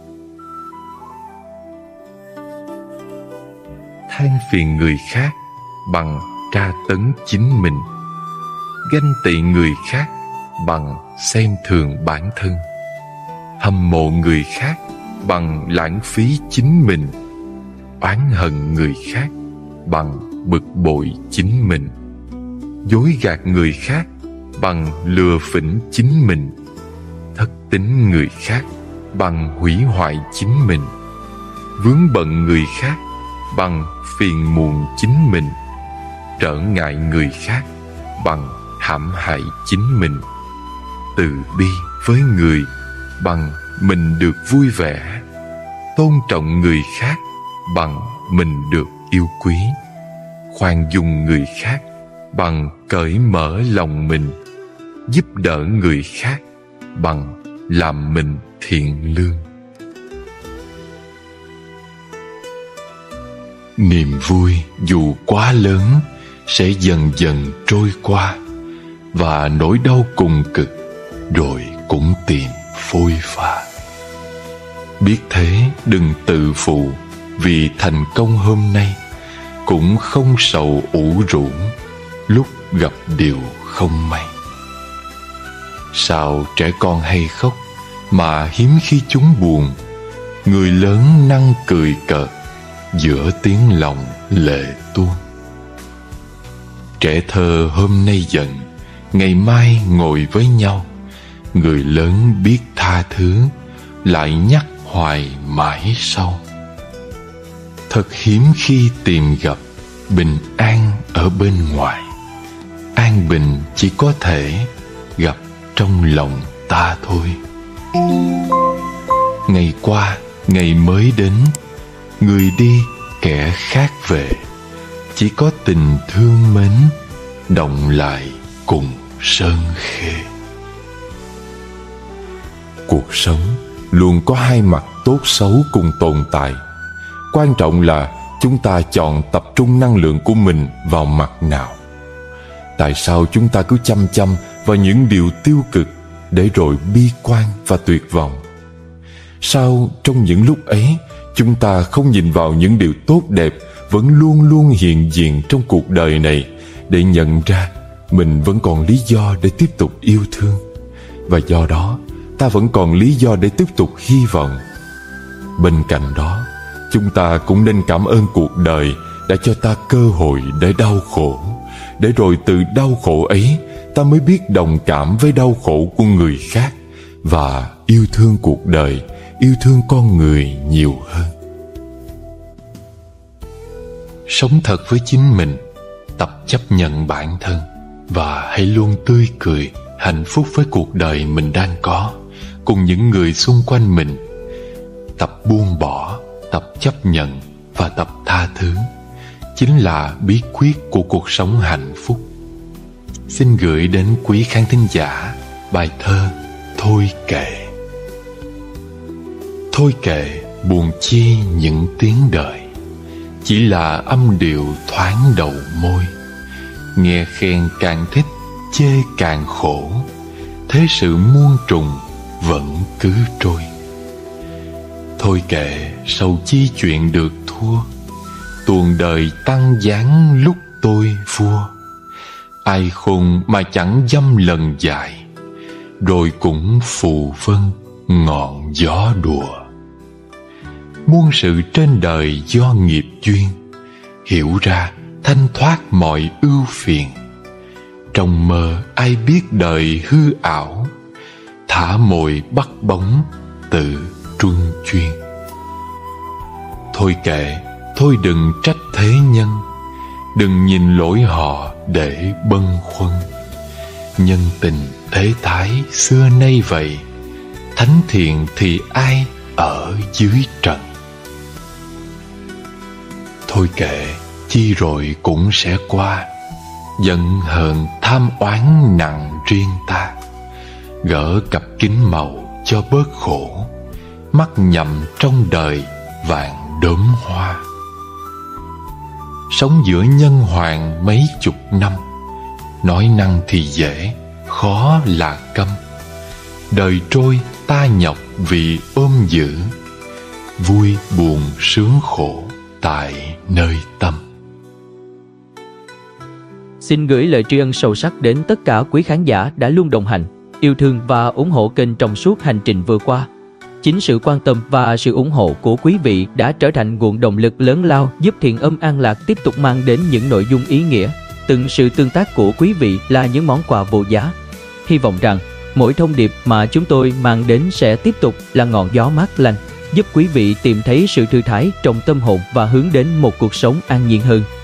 Than phiền người khác bằng tra tấn chính mình. Ganh tị người khác bằng xem thường bản thân. Hâm mộ người khác bằng lãng phí chính mình. Oán hận người khác bằng bực bội chính mình. Dối gạt người khác bằng lừa phỉnh chính mình. Thất tín người khác bằng hủy hoại chính mình. Vướng bận người khác bằng phiền muộn chính mình. Trở ngại người khác bằng hãm hại chính mình. Từ bi với người bằng mình được vui vẻ. Tôn trọng người khác bằng mình được yêu quý. Khoan dung người khác bằng cởi mở lòng mình. Giúp đỡ người khác bằng làm mình thiện lương. Niềm vui dù quá lớn sẽ dần dần trôi qua, và nỗi đau cùng cực rồi cũng tìm phôi pha. Biết thế đừng tự phụ vì thành công hôm nay, cũng không sầu ủ rũ lúc gặp điều không may. Sao trẻ con hay khóc mà hiếm khi chúng buồn, người lớn năng cười cợt giữa tiếng lòng lệ tuôn. Trẻ thơ hôm nay giận, ngày mai ngồi với nhau. Người lớn biết tha thứ, lại nhắc hoài mãi sau. Thật hiếm khi tìm gặp bình an ở bên ngoài. An bình chỉ có thể gặp trong lòng ta thôi. Ngày qua, ngày mới đến, người đi kẻ khác về. Chỉ có tình thương mến động lại cùng sơn khê. Cuộc sống luôn có hai mặt tốt xấu cùng tồn tại. Quan trọng là chúng ta chọn tập trung năng lượng của mình vào mặt nào. Tại sao chúng ta cứ chăm chăm vào những điều tiêu cực, để rồi bi quan và tuyệt vọng? Sao trong những lúc ấy chúng ta không nhìn vào những điều tốt đẹp vẫn luôn luôn hiện diện trong cuộc đời này, để nhận ra mình vẫn còn lý do để tiếp tục yêu thương, và do đó ta vẫn còn lý do để tiếp tục hy vọng. Bên cạnh đó, chúng ta cũng nên cảm ơn cuộc đời đã cho ta cơ hội để đau khổ, để rồi từ đau khổ ấy ta mới biết đồng cảm với đau khổ của người khác, và yêu thương cuộc đời, yêu thương con người nhiều hơn. Sống thật với chính mình, tập chấp nhận bản thân, và hãy luôn tươi cười, hạnh phúc với cuộc đời mình đang có, cùng những người xung quanh mình. Tập buông bỏ, tập chấp nhận và tập tha thứ chính là bí quyết của cuộc sống hạnh phúc. Xin gửi đến quý khán thính giả bài thơ Thôi Kệ. Thôi kệ buồn chi những tiếng đời, chỉ là âm điệu thoáng đầu môi. Nghe khen càng thích, chê càng khổ, thế sự muôn trùng vẫn cứ trôi. Thôi kệ sầu chi chuyện được thua, tuồng đời tăng giáng lúc tôi vua. Ai khôn mà chẳng dăm lần dài, rồi cũng phù vân ngọn gió đùa. Muôn sự trên đời do nghiệp duyên, hiểu ra thanh thoát mọi ưu phiền. Trong mơ ai biết đời hư ảo, thả mồi bắt bóng tự truân chuyên. Thôi kệ, thôi đừng trách thế nhân, đừng nhìn lỗi họ để bâng khuâng. Nhân tình thế thái xưa nay vậy, thánh thiện thì ai ở dưới trần. Thôi kệ, chi rồi cũng sẽ qua, giận hờn tham oán nặng riêng ta. Gỡ cặp kính màu cho bớt khổ, mắt nhầm trong đời vạn đốm hoa. Sống giữa nhân hoàng mấy chục năm, nói năng thì dễ, khó là câm. Đời trôi ta nhọc vì ôm giữ, vui buồn sướng khổ tại nơi tâm. Xin gửi lời tri ân sâu sắc đến tất cả quý khán giả đã luôn đồng hành, yêu thương và ủng hộ kênh trong suốt hành trình vừa qua. Chính sự quan tâm và sự ủng hộ của quý vị đã trở thành nguồn động lực lớn lao giúp Thiện Âm An Lạc tiếp tục mang đến những nội dung ý nghĩa. Từng sự tương tác của quý vị là những món quà vô giá. Hy vọng rằng mỗi thông điệp mà chúng tôi mang đến sẽ tiếp tục là ngọn gió mát lành, giúp quý vị tìm thấy sự thư thái trong tâm hồn và hướng đến một cuộc sống an nhiên hơn.